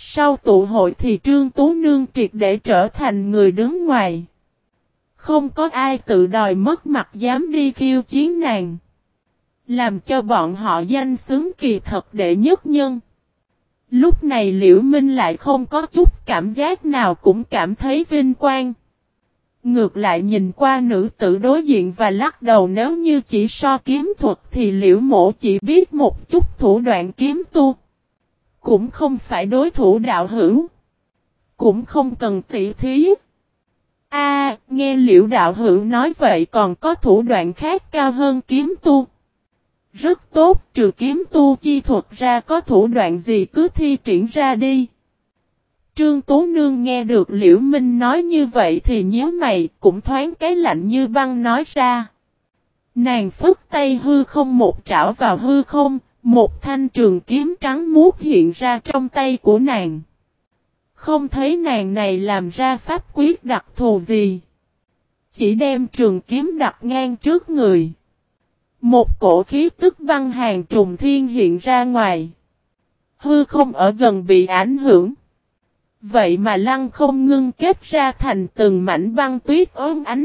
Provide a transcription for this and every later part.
Sau tụ hội thì Trương Tú Nương triệt để trở thành người đứng ngoài. Không có ai tự đòi mất mặt dám đi khiêu chiến nàng. Làm cho bọn họ danh xứng kỳ thật đệ nhất nhân. Lúc này Liễu Minh lại không có chút cảm giác nào cũng cảm thấy vinh quang. Ngược lại nhìn qua nữ tử đối diện và lắc đầu, nếu như chỉ so kiếm thuật thì Liễu Mộ chỉ biết một chút thủ đoạn kiếm tu. Cũng không phải đối thủ đạo hữu. Cũng không cần tỉ thí. Nghe Liễu đạo hữu nói vậy còn có thủ đoạn khác cao hơn kiếm tu. Rất tốt, trừ kiếm tu chi thuật ra có thủ đoạn gì cứ thi triển ra đi. Trương Tú Nương nghe được Liễu Minh nói như vậy thì nhíu mày, cũng thoáng cái lạnh như băng nói ra. Nàng phất tay hư không một trảo vào hư không, một thanh trường kiếm trắng muốt hiện ra trong tay của nàng. Không thấy nàng này làm ra pháp quyết đặc thù gì. Chỉ đem trường kiếm đặt ngang trước người. Một cổ khí tức băng hàn trùng thiên hiện ra ngoài. Hư không ở gần bị ảnh hưởng. Vậy mà lăng không ngưng kết ra thành từng mảnh băng tuyết ốm ánh.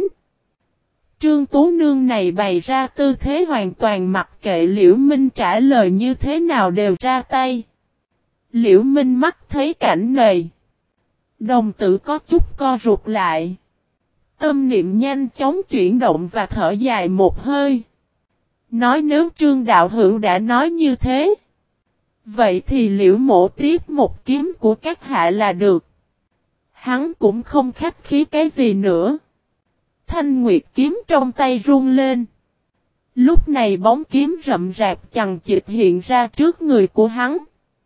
Trương Tú Nương này bày ra tư thế hoàn toàn mặc kệ Liễu Minh trả lời như thế nào đều ra tay. Liễu Minh mắt thấy cảnh này. Đồng tử có chút co rụt lại. Tâm niệm nhanh chóng chuyển động và thở dài một hơi. Nói nếu Trương đạo hữu đã nói như thế. Vậy thì Liễu Mộ tiếp một kiếm của các hạ là được. Hắn cũng không khách khí cái gì nữa. Thanh nguyệt kiếm trong tay run lên. Lúc này bóng kiếm rậm rạp chằng chịt hiện ra trước người của hắn.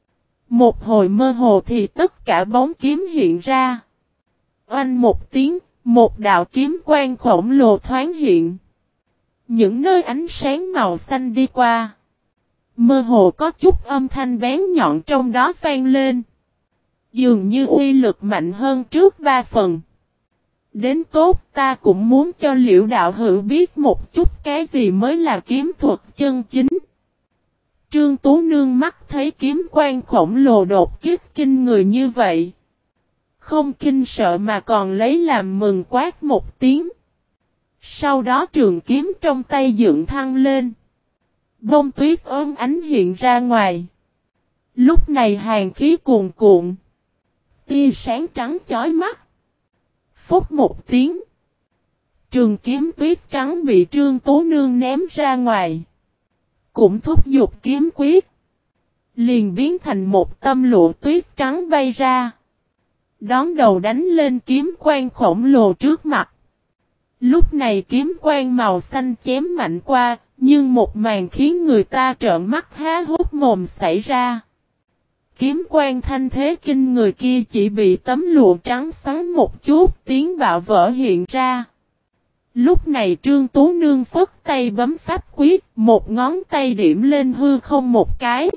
Một hồi mơ hồ thì tất cả bóng kiếm hiện ra. Oanh một tiếng, một đạo kiếm quang khổng lồ thoáng hiện. Những nơi ánh sáng màu xanh đi qua. Mơ hồ có chút âm thanh bén nhọn trong đó vang lên. Dường như uy lực mạnh hơn trước 3 phần. Đến tốt, ta cũng muốn cho Liễu đạo hữu biết một chút cái gì mới là kiếm thuật chân chính. Trương Tú Nương mắt thấy kiếm quang khổng lồ đột kích kinh người như vậy. Không kinh sợ mà còn lấy làm mừng quát một tiếng. Sau đó trường kiếm trong tay dựng thăng lên. Bông tuyết ốm ánh hiện ra ngoài. Lúc này hàn khí cuồn cuộn. Tia sáng trắng chói mắt. Phúc một tiếng. Trường kiếm tuyết trắng bị Trương Tú Nương ném ra ngoài. Cũng thúc giục kiếm quyết. Liền biến thành một tấm lụa tuyết trắng bay ra. Đón đầu đánh lên kiếm quang khổng lồ trước mặt. Lúc này kiếm quang màu xanh chém mạnh qua. Nhưng một màn khiến người ta trợn mắt há hốc mồm xảy ra. Kiếm quang thanh thế kinh người kia chỉ bị tấm lụa trắng xoắn một chút, tiếng bạo vỡ hiện ra. Lúc này Trương Tú Nương phất tay bấm pháp quyết, một ngón tay điểm lên hư không một cái.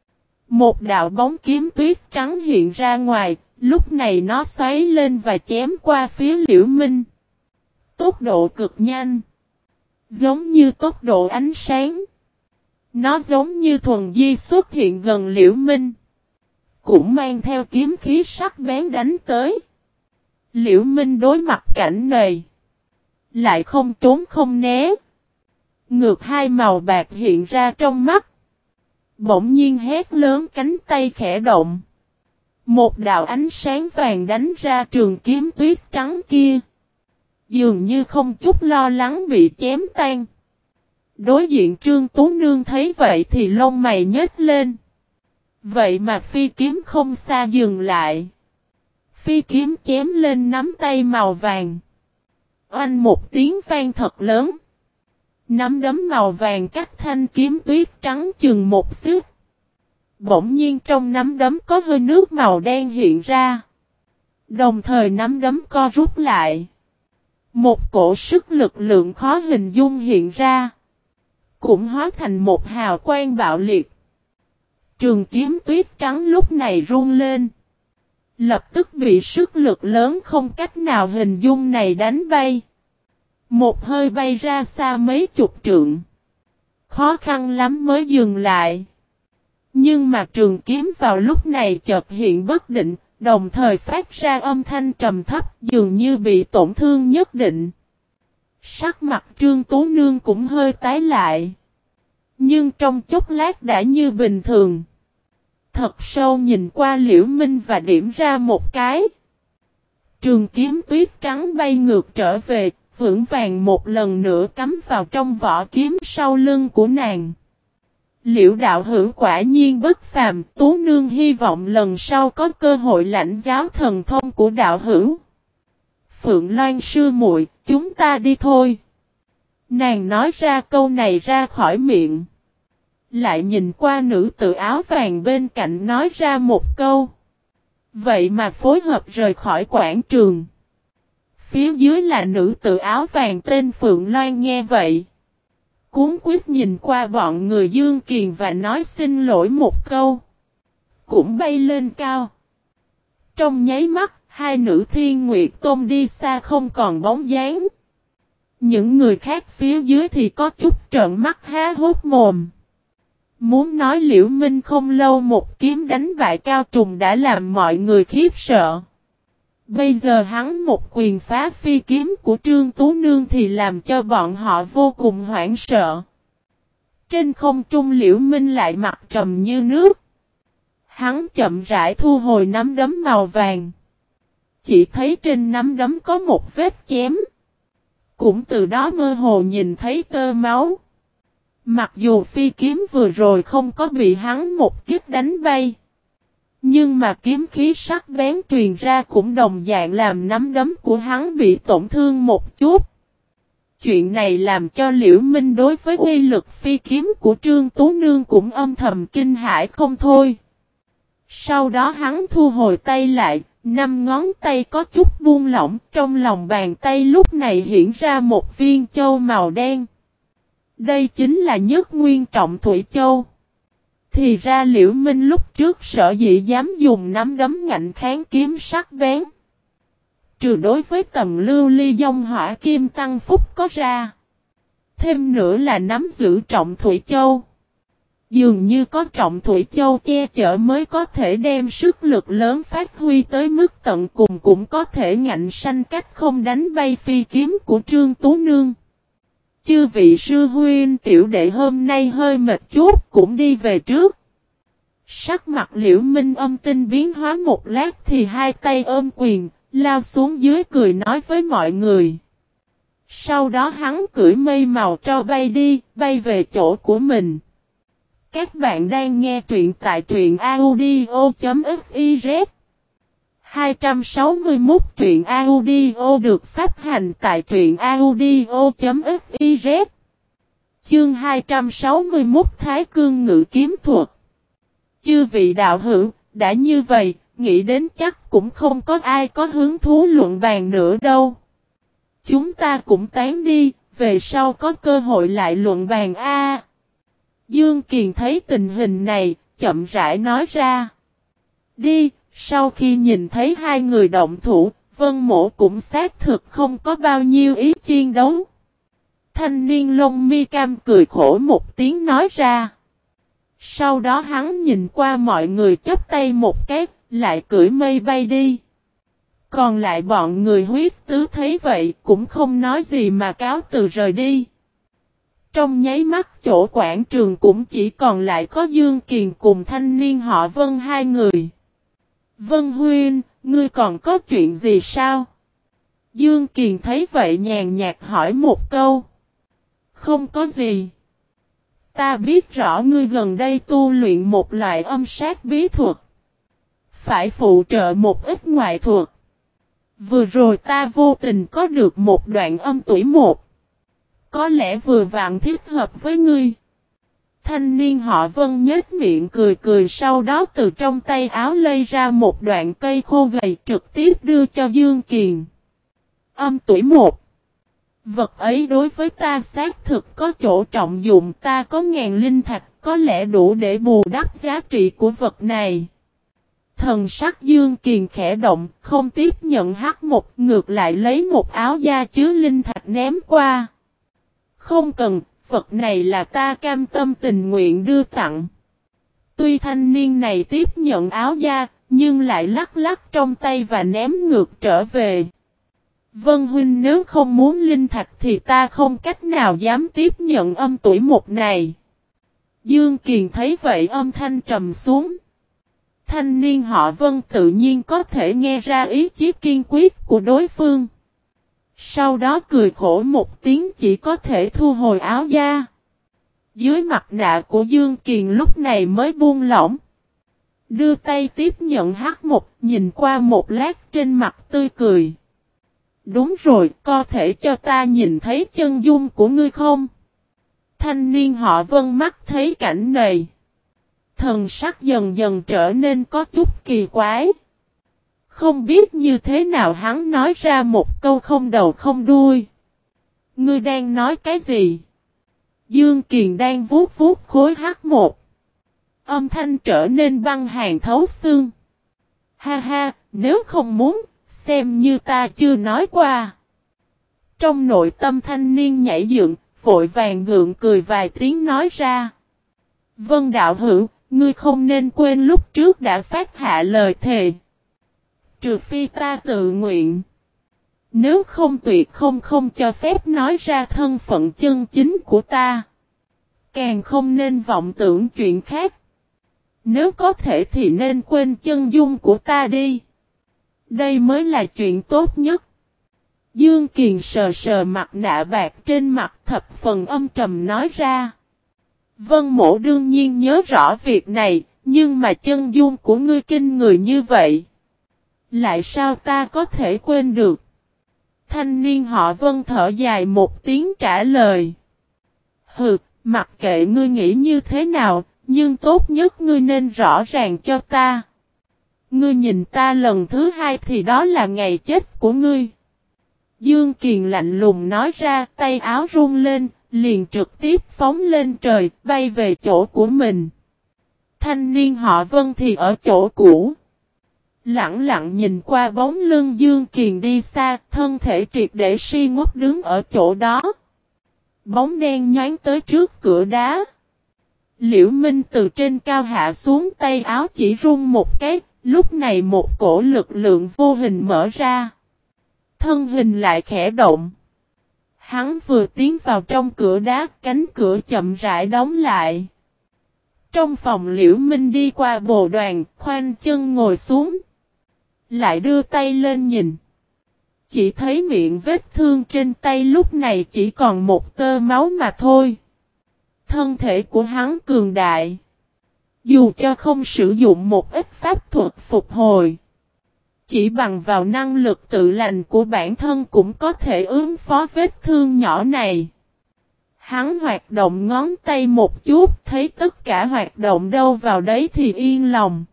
Một đạo bóng kiếm tuyết trắng hiện ra ngoài, lúc này nó xoáy lên và chém qua phía Liễu Minh. Tốc độ cực nhanh. Giống như tốc độ ánh sáng. Nó giống như thuần di xuất hiện gần Liễu Minh. Cũng mang theo kiếm khí sắc bén đánh tới. Liễu Minh đối mặt cảnh này. Lại không trốn không né. Ngược hai màu bạc hiện ra trong mắt. Bỗng nhiên hét lớn, cánh tay khẽ động. Một đạo ánh sáng vàng đánh ra trường kiếm tuyết trắng kia. Dường như không chút lo lắng bị chém tan. Đối diện Trương Tú Nương thấy vậy thì lông mày nhếch lên. Vậy mà phi kiếm không xa dừng lại. Phi kiếm chém lên nắm tay màu vàng. Oanh một tiếng vang thật lớn. Nắm đấm màu vàng cắt thanh kiếm tuyết trắng chừng một xíu. Bỗng nhiên trong nắm đấm có hơi nước màu đen hiện ra. Đồng thời nắm đấm co rút lại. Một cổ sức lực lượng khó hình dung hiện ra. Cũng hóa thành một hào quang bạo liệt. Trường kiếm tuyết trắng lúc này run lên. Lập tức bị sức lực lớn không cách nào hình dung này đánh bay. Một hơi bay ra xa mấy chục trượng. Khó khăn lắm mới dừng lại. Nhưng mà trường kiếm vào lúc này chợt hiện bất định, đồng thời phát ra âm thanh trầm thấp dường như bị tổn thương nhất định. Sắc mặt Trương Tú Nương cũng hơi tái lại. Nhưng trong chốc lát đã như bình thường. Thật sâu nhìn qua Liễu Minh và điểm ra một cái. Trường kiếm tuyết trắng bay ngược trở về, vững vàng một lần nữa cắm vào trong vỏ kiếm sau lưng của nàng. Liễu đạo hữu quả nhiên bất phàm, Tú Nương hy vọng lần sau có cơ hội lãnh giáo thần thông của đạo hữu. Phượng Loan sư muội, chúng ta đi thôi. Nàng nói ra câu này ra khỏi miệng. Lại nhìn qua nữ tử áo vàng bên cạnh nói ra một câu. Vậy mà phối hợp rời khỏi quảng trường. Phía dưới là nữ tử áo vàng tên Phượng Loan nghe vậy. Cuốn quyết nhìn qua bọn người Dương Kiền và nói xin lỗi một câu. Cũng bay lên cao. Trong nháy mắt, hai nữ Thiên Nguyệt Tôn đi xa không còn bóng dáng. Những người khác phía dưới thì có chút trợn mắt há hốt mồm. Muốn nói Liễu Minh không lâu một kiếm đánh bại Cao Trùng đã làm mọi người khiếp sợ. Bây giờ hắn một quyền phá phi kiếm của Trương Tú Nương thì làm cho bọn họ vô cùng hoảng sợ. Trên không trung Liễu Minh lại mặt trầm như nước. Hắn chậm rãi thu hồi nắm đấm màu vàng. Chỉ thấy trên nắm đấm có một vết chém. Cũng từ đó mơ hồ nhìn thấy tơ máu. Mặc dù phi kiếm vừa rồi không có bị hắn một kích đánh bay. Nhưng mà kiếm khí sắc bén truyền ra cũng đồng dạng làm nắm đấm của hắn bị tổn thương một chút. Chuyện này làm cho Liễu Minh đối với uy lực phi kiếm của Trương Tú Nương cũng âm thầm kinh hãi không thôi. Sau đó hắn thu hồi tay lại, 5 ngón tay có chút buông lỏng, trong lòng bàn tay lúc này hiện ra một viên châu màu đen. Đây chính là Nhất Nguyên Trọng Thủy Châu. Thì ra Liễu Minh lúc trước sợ dĩ dám dùng nắm đấm ngạnh kháng kiếm sắc bén. Trừ đối với tầm lưu ly dông hỏa kim tăng phúc có ra. Thêm nữa là nắm giữ Trọng Thủy Châu. Dường như có Trọng Thủy Châu che chở mới có thể đem sức lực lớn phát huy tới mức tận cùng, cũng có thể ngạnh sanh cách không đánh bay phi kiếm của Trương Tú Nương. Chư vị sư huynh tiểu đệ hôm nay hơi mệt chút cũng đi về trước. Sắc mặt Liễu Minh âm tinh biến hóa một lát thì hai tay ôm quyền, lao xuống dưới cười nói với mọi người. Sau đó hắn cưỡi mây màu tro bay đi, bay về chỗ của mình. Các bạn đang nghe truyện tại truyện audio.fiz 261 truyện audio được phát hành tại truyện audio.fiz. Chương 261 Thái Cương Ngự Kiếm Thuật. Chư vị đạo hữu, đã như vậy, nghĩ đến chắc cũng không có ai có hứng thú luận bàn nữa đâu. Chúng ta cũng tán đi, về sau có cơ hội lại luận bàn a. Dương Kiền thấy tình hình này, chậm rãi nói ra. Đi. Sau khi nhìn thấy hai người động thủ, Vân Mộ cũng xác thực không có bao nhiêu ý chiến đấu. Thanh niên lông mi cam cười khổ một tiếng nói ra. Sau đó hắn nhìn qua mọi người chắp tay một cái, lại cưỡi mây bay đi. Còn lại bọn người huyết tứ thấy vậy cũng không nói gì mà cáo từ rời đi. Trong nháy mắt chỗ quảng trường cũng chỉ còn lại có Dương Kiền cùng thanh niên họ Vân hai người. Vân huynh, ngươi còn có chuyện gì sao? Dương Kiền thấy vậy nhàn nhạt hỏi một câu. Không có gì. Ta biết rõ ngươi gần đây tu luyện một loại âm sát bí thuật. Phải phụ trợ một ít ngoại thuật. Vừa rồi ta vô tình có được một đoạn âm tuổi một. Có lẽ vừa vặn thích hợp với ngươi. Thanh niên họ Vân nhếch miệng cười cười, sau đó từ trong tay áo lấy ra một đoạn cây khô gầy trực tiếp đưa cho Dương Kiền. Âm tuổi một. Vật ấy đối với ta xác thực có chỗ trọng dụng, ta có 1000 linh thạch, có lẽ đủ để bù đắp giá trị của vật này. Thần sắc Dương Kiền khẽ động, không tiếp nhận hắc một, ngược lại lấy một áo da chứa linh thạch ném qua. Không cần, vật này là ta cam tâm tình nguyện đưa tặng. Tuy thanh niên này tiếp nhận áo da, nhưng lại lắc lắc trong tay và ném ngược trở về. Vân huynh nếu không muốn linh thạch thì ta không cách nào dám tiếp nhận âm tuổi một này. Dương Kiền thấy vậy âm thanh trầm xuống. Thanh niên họ Vân tự nhiên có thể nghe ra ý chí kiên quyết của đối phương. Sau đó cười khổ một tiếng chỉ có thể thu hồi áo da. Dưới mặt nạ của Dương Kiền lúc này mới buông lỏng. Đưa tay tiếp nhận H1 nhìn qua một lát trên mặt tươi cười. Đúng rồi, có thể cho ta nhìn thấy chân dung của ngươi không? Thanh niên họ Vân mắt thấy cảnh này. Thần sắc dần dần trở nên có chút kỳ quái. Không biết như thế nào hắn nói ra một câu không đầu không đuôi. Ngươi đang nói cái gì? Dương Kiền đang vuốt vuốt khối H1. Âm thanh trở nên băng hàn thấu xương. Ha ha, nếu không muốn, xem như ta chưa nói qua. Trong nội tâm thanh niên nhảy dựng, vội vàng gượng cười vài tiếng nói ra. Vân đạo hữu, ngươi không nên quên lúc trước đã phát hạ lời thề. Trừ phi ta tự nguyện. Nếu không tuyệt không cho phép nói ra thân phận chân chính của ta. Càng không nên vọng tưởng chuyện khác. Nếu có thể thì nên quên chân dung của ta đi. Đây mới là chuyện tốt nhất. Dương Kiền sờ sờ mặt nạ bạc trên mặt thập phần âm trầm nói ra. Vân Mộ đương nhiên nhớ rõ việc này, nhưng mà chân dung của ngươi kinh người như vậy. Lại sao ta có thể quên được? Thanh niên họ Vân thở dài một tiếng trả lời. Hừ, mặc kệ ngươi nghĩ như thế nào, nhưng tốt nhất ngươi nên rõ ràng cho ta. Ngươi nhìn ta lần thứ hai thì đó là ngày chết của ngươi. Dương Kiền lạnh lùng nói ra, tay áo run lên, liền trực tiếp phóng lên trời, bay về chỗ của mình. Thanh niên họ Vân thì ở chỗ cũ. Lặng lặng nhìn qua bóng lưng Dương Kiền đi xa, thân thể triệt để si ngốc đứng ở chỗ đó. Bóng đen nhoáng tới trước cửa đá. Liễu Minh từ trên cao hạ xuống, tay áo chỉ run một cái, lúc này một cổ lực lượng vô hình mở ra. Thân hình lại khẽ động. Hắn vừa tiến vào trong cửa đá, cánh cửa chậm rãi đóng lại. Trong phòng Liễu Minh đi qua bồ đoàn, khoanh chân ngồi xuống. Lại đưa tay lên nhìn. Chỉ thấy miệng vết thương trên tay lúc này chỉ còn một tơ máu mà thôi. Thân thể của hắn cường đại. Dù cho không sử dụng một ít pháp thuật phục hồi. Chỉ bằng vào năng lực tự lành của bản thân cũng có thể ứng phó vết thương nhỏ này. Hắn hoạt động ngón tay một chút, thấy tất cả hoạt động đâu vào đấy thì yên lòng.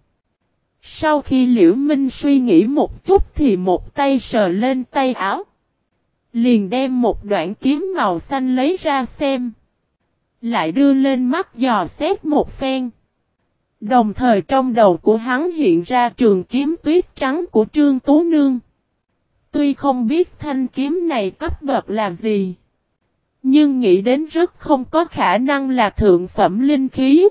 Sau khi Liễu Minh suy nghĩ một chút thì một tay sờ lên tay áo. Liền đem một đoạn kiếm màu xanh lấy ra xem. Lại đưa lên mắt dò xét một phen. Đồng thời trong đầu của hắn hiện ra trường kiếm tuyết trắng của Trương Tú Nương. Tuy không biết thanh kiếm này cấp bậc là gì. Nhưng nghĩ đến rất không có khả năng là thượng phẩm linh khí.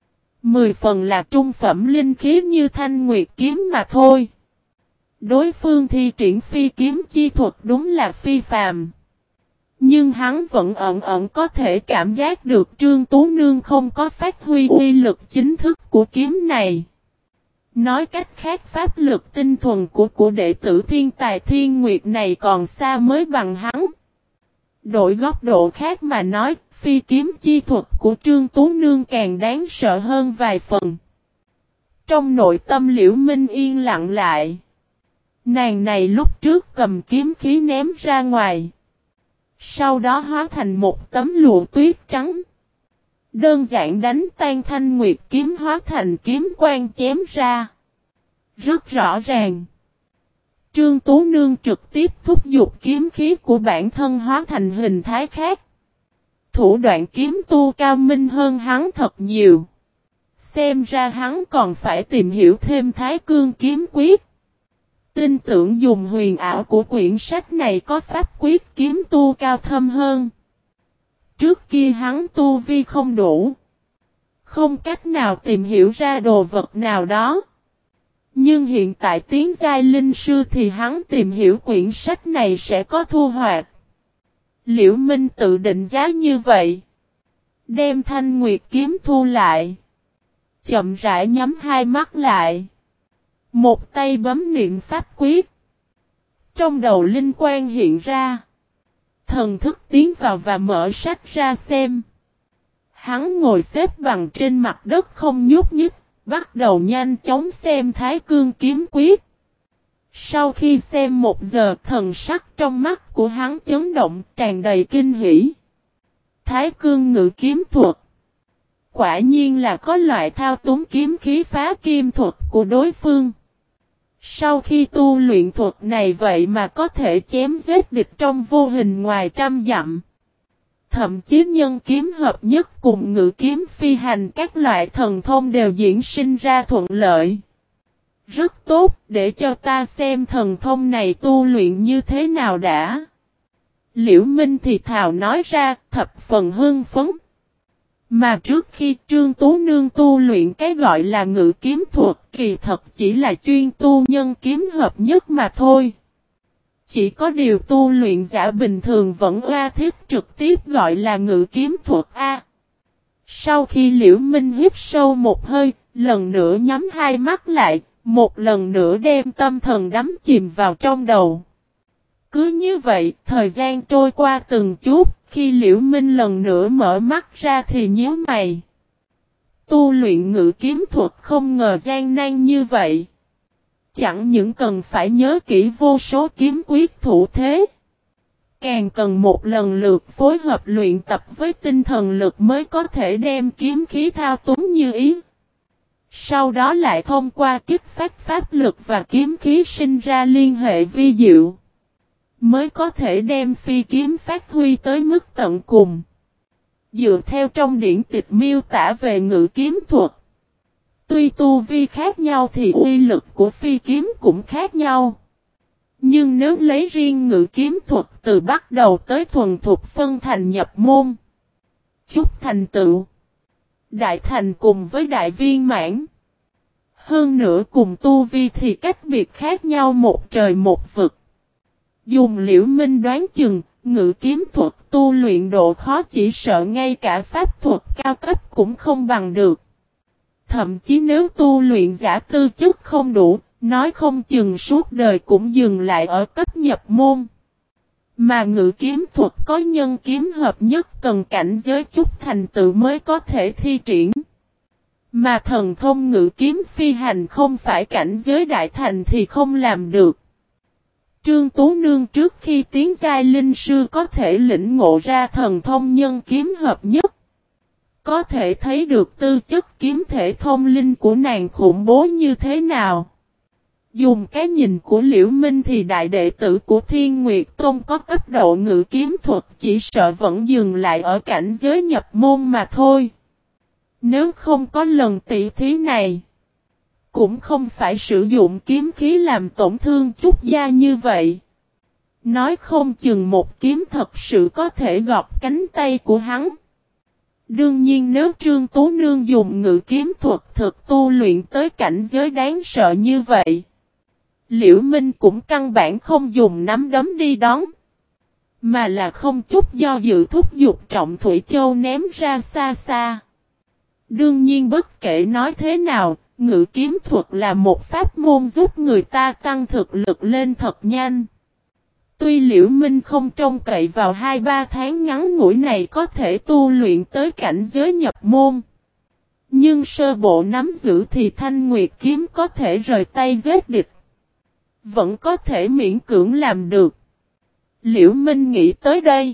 10 phần là trung phẩm linh khí như thanh nguyệt kiếm mà thôi. Đối phương thi triển phi kiếm chi thuật đúng là phi phàm. Nhưng hắn vẫn ẩn có thể cảm giác được Trương Tú Nương không có phát huy uy lực chính thức của kiếm này. Nói cách khác pháp lực tinh thuần của đệ tử thiên tài thiên nguyệt này còn xa mới bằng hắn. Đổi góc độ khác mà nói, phi kiếm chi thuật của Trương Tú Nương càng đáng sợ hơn vài phần. Trong nội tâm Liễu Minh yên lặng lại. Nàng này lúc trước cầm kiếm khí ném ra ngoài. Sau đó hóa thành một tấm lụa tuyết trắng. Đơn giản đánh tan thanh nguyệt kiếm hóa thành kiếm quang chém ra. Rất rõ ràng. Trương Tú Nương trực tiếp thúc giục kiếm khí của bản thân hóa thành hình thái khác. Thủ đoạn kiếm tu cao minh hơn hắn thật nhiều. Xem ra hắn còn phải tìm hiểu thêm Thái Cương kiếm quyết. Tin tưởng dùng huyền ảo của quyển sách này có pháp quyết kiếm tu cao thâm hơn. Trước kia hắn tu vi không đủ. Không cách nào tìm hiểu ra đồ vật nào đó. Nhưng hiện tại tiến giai linh sư thì hắn tìm hiểu quyển sách này sẽ có thu hoạch. Liễu Minh tự định giá như vậy. Đem Thanh Nguyệt kiếm thu lại. Chậm rãi nhắm hai mắt lại. Một tay bấm niệm pháp quyết. Trong đầu linh quang hiện ra. Thần thức tiến vào và mở sách ra xem. Hắn ngồi xếp bằng trên mặt đất không nhúc nhích. Bắt đầu nhanh chóng xem Thái Cương kiếm quyết. Sau khi xem một giờ thần sắc trong mắt của hắn chấn động tràn đầy kinh hỉ. Thái Cương ngự kiếm thuật. Quả nhiên là có loại thao túng kiếm khí phá kim thuật của đối phương. Sau khi tu luyện thuật này vậy mà có thể chém giết địch trong vô hình ngoài trăm dặm. Thậm chí nhân kiếm hợp nhất cùng ngự kiếm phi hành các loại thần thông đều diễn sinh ra thuận lợi. Rất tốt, để cho ta xem thần thông này tu luyện như thế nào đã. Liễu Minh thì thào nói ra, thập phần hưng phấn. Mà trước khi Trương Tú Nương tu luyện cái gọi là ngự kiếm thuật, kỳ thật chỉ là chuyên tu nhân kiếm hợp nhất mà thôi. Chỉ có điều tu luyện giả bình thường vẫn oa thiết trực tiếp gọi là ngự kiếm thuật A. Sau khi Liễu Minh hít sâu một hơi, lần nữa nhắm hai mắt lại, một lần nữa đem tâm thần đắm chìm vào trong đầu. Cứ như vậy, thời gian trôi qua từng chút, khi Liễu Minh lần nữa mở mắt ra thì nhíu mày. Tu luyện ngự kiếm thuật không ngờ gian nan như vậy. Chẳng những cần phải nhớ kỹ vô số kiếm quyết thủ thế. Càng cần một lần lượt phối hợp luyện tập với tinh thần lực mới có thể đem kiếm khí thao túng như ý. Sau đó lại thông qua kích phát pháp lực và kiếm khí sinh ra liên hệ vi diệu. Mới có thể đem phi kiếm phát huy tới mức tận cùng. Dựa theo trong điển tịch miêu tả về ngự kiếm thuật. Tuy tu vi khác nhau thì uy lực của phi kiếm cũng khác nhau. Nhưng nếu lấy riêng ngự kiếm thuật từ bắt đầu tới thuần thục phân thành nhập môn. Chút thành tựu. Đại thành cùng với đại viên mãn. Hơn nữa cùng tu vi thì cách biệt khác nhau một trời một vực. Dùng Liễu Minh đoán chừng, ngự kiếm thuật tu luyện độ khó chỉ sợ ngay cả pháp thuật cao cấp cũng không bằng được. Thậm chí nếu tu luyện giả tư chất không đủ, nói không chừng suốt đời cũng dừng lại ở cấp nhập môn. Mà ngự kiếm thuật có nhân kiếm hợp nhất cần cảnh giới chút thành tựu mới có thể thi triển. Mà thần thông ngự kiếm phi hành không phải cảnh giới đại thành thì không làm được. Trương Tú Nương trước khi tiến giai linh sư có thể lĩnh ngộ ra thần thông nhân kiếm hợp nhất. Có thể thấy được tư chất kiếm thể thông linh của nàng khủng bố như thế nào. Dùng cái nhìn của Liễu Minh thì đại đệ tử của Thiên Nguyệt Tôn có cấp độ ngự kiếm thuật chỉ sợ vẫn dừng lại ở cảnh giới nhập môn mà thôi. Nếu không có lần tỷ thí này, cũng không phải sử dụng kiếm khí làm tổn thương Trúc Gia như vậy. Nói không chừng một kiếm thật sự có thể gọt cánh tay của hắn. Đương nhiên nếu Trương Tú Nương dùng ngự kiếm thuật thực tu luyện tới cảnh giới đáng sợ như vậy, Liễu Minh cũng căn bản không dùng nắm đấm đi đón, mà là không chút do dự thúc giục Trọng Thủy Châu ném ra xa xa. Đương nhiên bất kể nói thế nào, ngự kiếm thuật là một pháp môn giúp người ta tăng thực lực lên thật nhanh. Tuy Liễu Minh không trông cậy vào 2-3 tháng ngắn ngủi này có thể tu luyện tới cảnh giới nhập môn. Nhưng sơ bộ nắm giữ thì Thanh Nguyệt kiếm có thể rời tay giết địch. Vẫn có thể miễn cưỡng làm được. Liễu Minh nghĩ tới đây.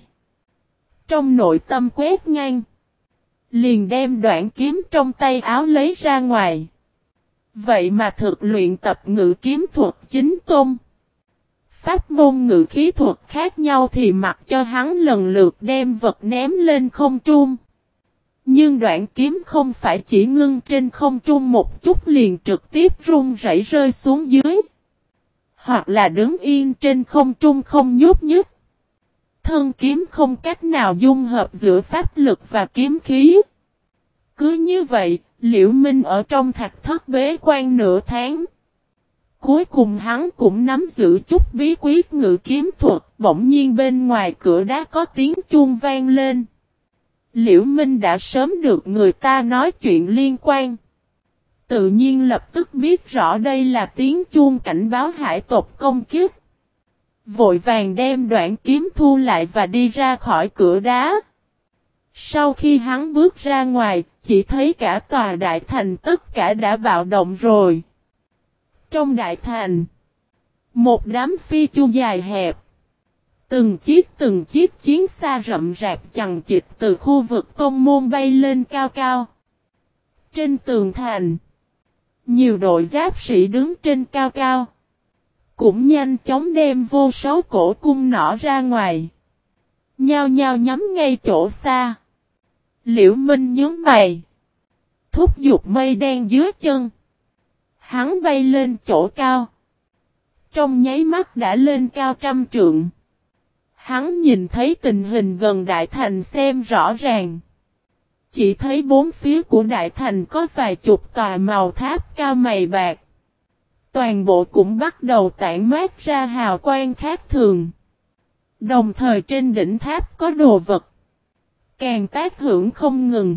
Trong nội tâm quét ngang. Liền đem đoạn kiếm trong tay áo lấy ra ngoài. Vậy mà thực luyện tập ngự kiếm thuật chính tôn. Pháp môn ngự khí thuật khác nhau thì mặc cho hắn lần lượt đem vật ném lên không trung. Nhưng đoạn kiếm không phải chỉ ngưng trên không trung một chút liền trực tiếp rung rẩy rơi xuống dưới. Hoặc là đứng yên trên không trung không nhúc nhích. Thân kiếm không cách nào dung hợp giữa pháp lực và kiếm khí. Cứ như vậy, Liễu Minh ở trong thạch thất bế quan nửa tháng. Cuối cùng hắn cũng nắm giữ chút bí quyết ngự kiếm thuật, bỗng nhiên bên ngoài cửa đá có tiếng chuông vang lên. Liễu Minh đã sớm được người ta nói chuyện liên quan. Tự nhiên lập tức biết rõ đây là tiếng chuông cảnh báo hải tộc công kiếp. Vội vàng đem đoạn kiếm thu lại và đi ra khỏi cửa đá. Sau khi hắn bước ra ngoài, chỉ thấy cả tòa đại thành tất cả đã bạo động rồi. Trong đại thành, một đám phi chu dài hẹp. Từng chiếc chiến xa rậm rạp chằng chịt từ khu vực tôn môn bay lên cao cao. Trên tường thành, nhiều đội giáp sĩ đứng trên cao cao. Cũng nhanh chóng đem vô số cổ cung nỏ ra ngoài. Nhao nhao nhắm ngay chỗ xa. Liễu Minh nhướng mày. Thúc giục mây đen dưới chân. Hắn bay lên chỗ cao. Trong nháy mắt đã lên cao 100 trượng. Hắn nhìn thấy tình hình gần đại thành xem rõ ràng. Chỉ thấy bốn phía của đại thành có vài chục tòa màu tháp cao mày bạc. Toàn bộ cũng bắt đầu tản mát ra hào quang khác thường. Đồng thời trên đỉnh tháp có đồ vật. Càng tác hưởng không ngừng.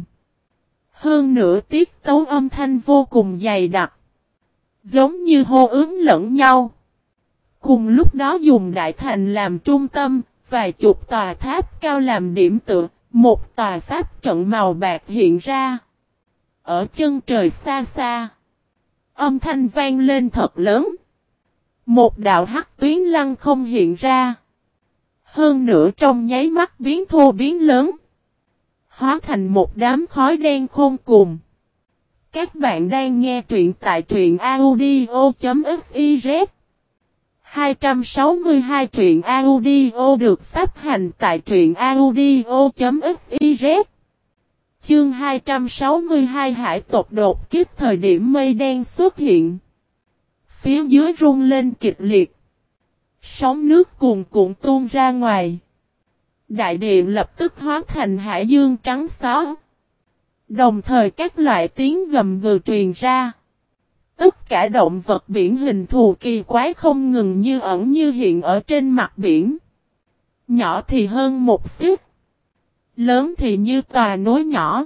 Hơn nữa tiết tấu âm thanh vô cùng dày đặc. Giống như hô ứng lẫn nhau. Cùng lúc đó dùng đại thành làm trung tâm, vài chục tòa tháp cao làm điểm tựa, một tòa pháp trận màu bạc hiện ra. Ở chân trời xa xa. Âm thanh vang lên thật lớn. Một đạo hắc tuyến lăng không hiện ra. Hơn nữa trong nháy mắt biến thô biến lớn. Hóa thành một đám khói đen khôn cùng. Các bạn đang nghe truyện tại truyện audio.fiz 262 truyện audio được phát hành tại truyện audio.fiz Chương 262 hải tộc đột kích thời điểm mây đen xuất hiện. Phía dưới rung lên kịch liệt. Sóng nước cuồn cuộn tuôn ra ngoài. Đại địa lập tức hóa thành hải dương trắng xóa. Đồng thời các loại tiếng gầm gừ truyền ra. Tất cả động vật biển hình thù kỳ quái không ngừng như ẩn như hiện ở trên mặt biển. Nhỏ thì hơn một xíu. Lớn thì như tòa núi nhỏ.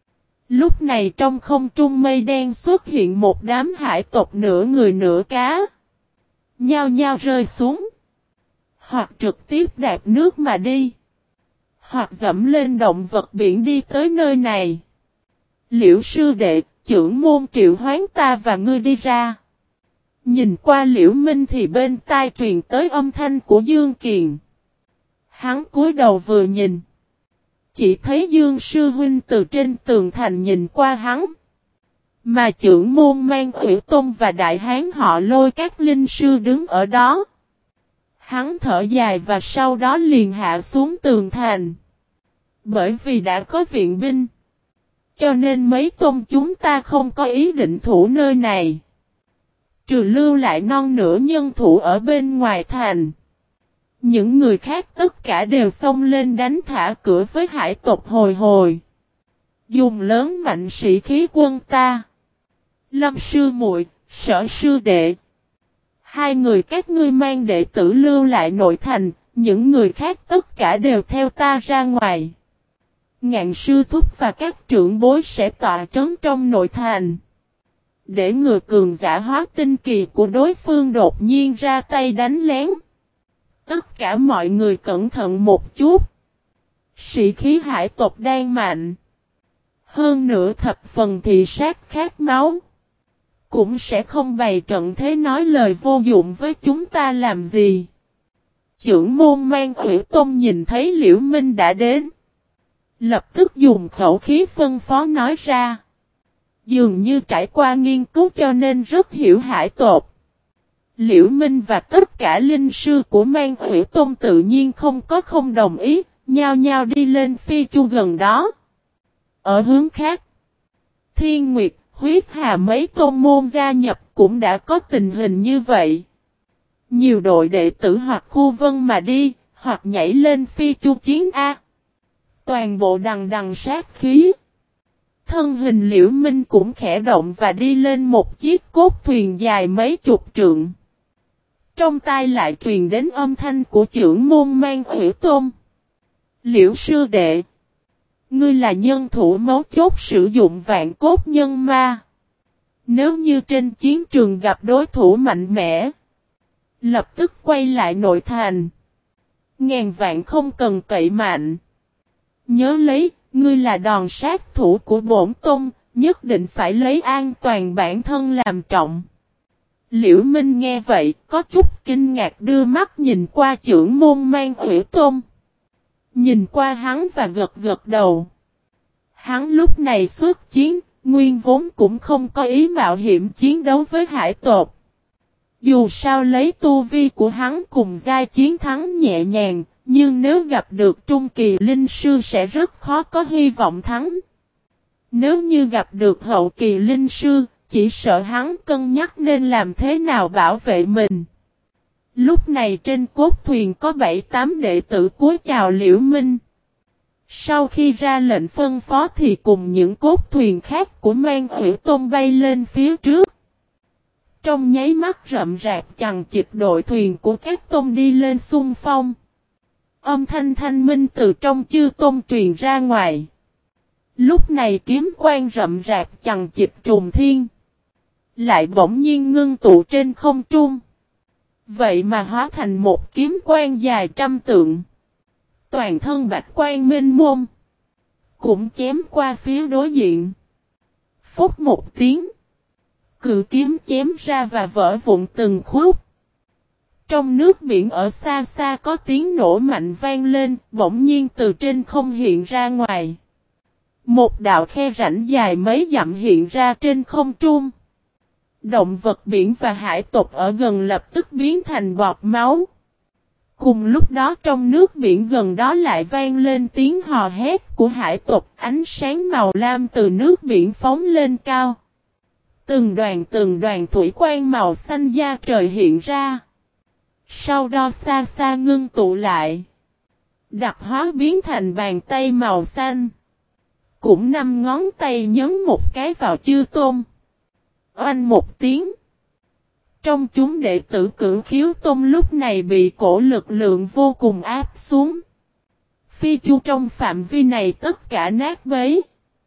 Lúc này trong không trung mây đen xuất hiện một đám hải tộc nửa người nửa cá. Nhao nhao rơi xuống. Hoặc trực tiếp đạp nước mà đi. Hoặc dẫm lên động vật biển đi tới nơi này. Liễu sư đệ, trưởng môn triệu hoán ta và ngươi đi ra. Nhìn qua Liễu Minh thì bên tai truyền tới âm thanh của Dương Kiền. Hắn cúi đầu vừa nhìn. Chỉ thấy Dương sư huynh từ trên tường thành nhìn qua hắn. Mà trưởng môn mang Ủy Tôn và Đại Hán họ Lôi các linh sư đứng ở đó. Hắn thở dài và sau đó liền hạ xuống tường thành. Bởi vì đã có viện binh. Cho nên mấy tôn chúng ta không có ý định thủ nơi này. Trừ lưu lại non nửa nhân thủ ở bên ngoài thành. Những người khác tất cả đều xông lên đánh thả cửa với hải tộc hồi hồi. Dùng lớn mạnh sĩ khí quân ta. Lâm sư muội, Sở sư đệ. Hai người các ngươi mang đệ tử lưu lại nội thành, những người khác tất cả đều theo ta ra ngoài. Ngạn sư thúc và các trưởng bối sẽ tọa trấn trong nội thành. Để ngừa cường giả hóa tinh kỳ của đối phương đột nhiên ra tay đánh lén. Tất cả mọi người cẩn thận một chút. Sĩ khí hải tộc đang mạnh. Hơn nữa thập phần thị sát khát máu. Cũng sẽ không bày trận thế nói lời vô dụng với chúng ta làm gì. Trưởng môn mang Ủy Tôn nhìn thấy Liễu Minh đã đến. Lập tức dùng khẩu khí phân phó nói ra. Dường như trải qua nghiên cứu cho nên rất hiểu hải tộc. Liễu Minh và tất cả linh sư của mang Ủy Tôn tự nhiên không đồng ý, nhao nhao đi lên phi chu gần đó. Ở hướng khác, Thiên Nguyệt, Huyết Hà mấy tôn môn gia nhập cũng đã có tình hình như vậy. Nhiều đội đệ tử hoặc khu vân mà đi, hoặc nhảy lên phi chu chiến A. Toàn bộ đằng đằng sát khí. Thân hình Liễu Minh cũng khẽ động và đi lên một chiếc cốt thuyền dài mấy chục trượng. Trong tai lại truyền đến âm thanh của trưởng môn Mang Hủy Tôn. Liễu sư đệ, ngươi là nhân thủ mấu chốt sử dụng vạn cốt nhân ma. Nếu như trên chiến trường gặp đối thủ mạnh mẽ, lập tức quay lại nội thành. Ngàn vạn không cần cậy mạnh. Nhớ lấy, ngươi là đòn sát thủ của bổn tôn, nhất định phải lấy an toàn bản thân làm trọng. Liễu Minh nghe vậy, có chút kinh ngạc đưa mắt nhìn qua trưởng môn Mang Hủy Tôn. Nhìn qua hắn và gật gật đầu. Hắn lúc này xuất chiến, nguyên vốn cũng không có ý mạo hiểm chiến đấu với hải tộc. Dù sao lấy tu vi của hắn cùng giai chiến thắng nhẹ nhàng, nhưng nếu gặp được trung kỳ linh sư sẽ rất khó có hy vọng thắng. Nếu như gặp được hậu kỳ linh sư, chỉ sợ hắn cân nhắc nên làm thế nào bảo vệ mình. Lúc này trên cốt thuyền có 7-8 đệ tử cúi chào Liễu Minh. Sau khi ra lệnh phân phó thì cùng những cốt thuyền khác của Mang Hủy Tôn bay lên phía trước. Trong nháy mắt rậm rạp chằng chịt đội thuyền của các tôn đi lên xung phong. Âm thanh thanh minh từ trong chư tôn truyền ra ngoài. Lúc này kiếm quang rậm rạp chằng chịt trùng thiên. Lại bỗng nhiên ngưng tụ trên không trung. Vậy mà hóa thành một kiếm quang dài trăm trượng. Toàn thân bạch quang minh mông. Cũng chém qua phía đối diện. Phúc một tiếng. Cự kiếm chém ra và vỡ vụn từng khúc. Trong nước biển ở xa xa có tiếng nổ mạnh vang lên, bỗng nhiên từ trên không hiện ra ngoài. Một đạo khe rãnh dài mấy dặm hiện ra trên không trung. Động vật biển và hải tộc ở gần lập tức biến thành bọt máu. Cùng lúc đó trong nước biển gần đó lại vang lên tiếng hò hét của hải tộc, ánh sáng màu lam từ nước biển phóng lên cao. Từng đoàn thủy quang màu xanh da trời hiện ra. Sau đó xa xa ngưng tụ lại. Đặc hóa biến thành bàn tay màu xanh. Cũng 5 ngón tay nhấn một cái vào chư tôn. Oanh một tiếng. Trong chúng đệ tử Cửu Khiếu Tôn lúc này bị cổ lực lượng vô cùng áp xuống. Phi chu trong phạm vi này tất cả nát bấy.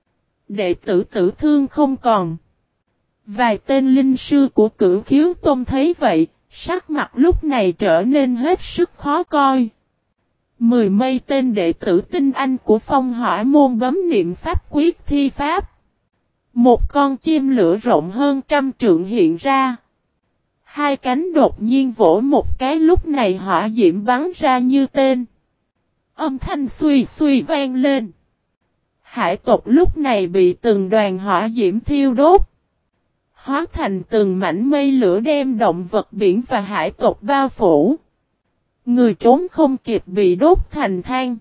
Đệ tử tử thương không còn. Vài tên linh sư của Cửu Khiếu Tôn thấy vậy, sắc mặt lúc này trở nên hết sức khó coi. 10 mấy tên đệ tử tinh anh của Phong Hỏa môn bấm niệm pháp quyết thi pháp. Một con chim lửa rộng hơn 100 trượng hiện ra. Hai cánh đột nhiên vỗ một cái, lúc này hỏa diễm bắn ra như tên. Âm thanh xuy xuy vang lên. Hải tộc lúc này bị từng đoàn hỏa diễm thiêu đốt. Hóa thành từng mảnh mây lửa đem động vật biển và hải tộc bao phủ. Người trốn không kịp bị đốt thành than.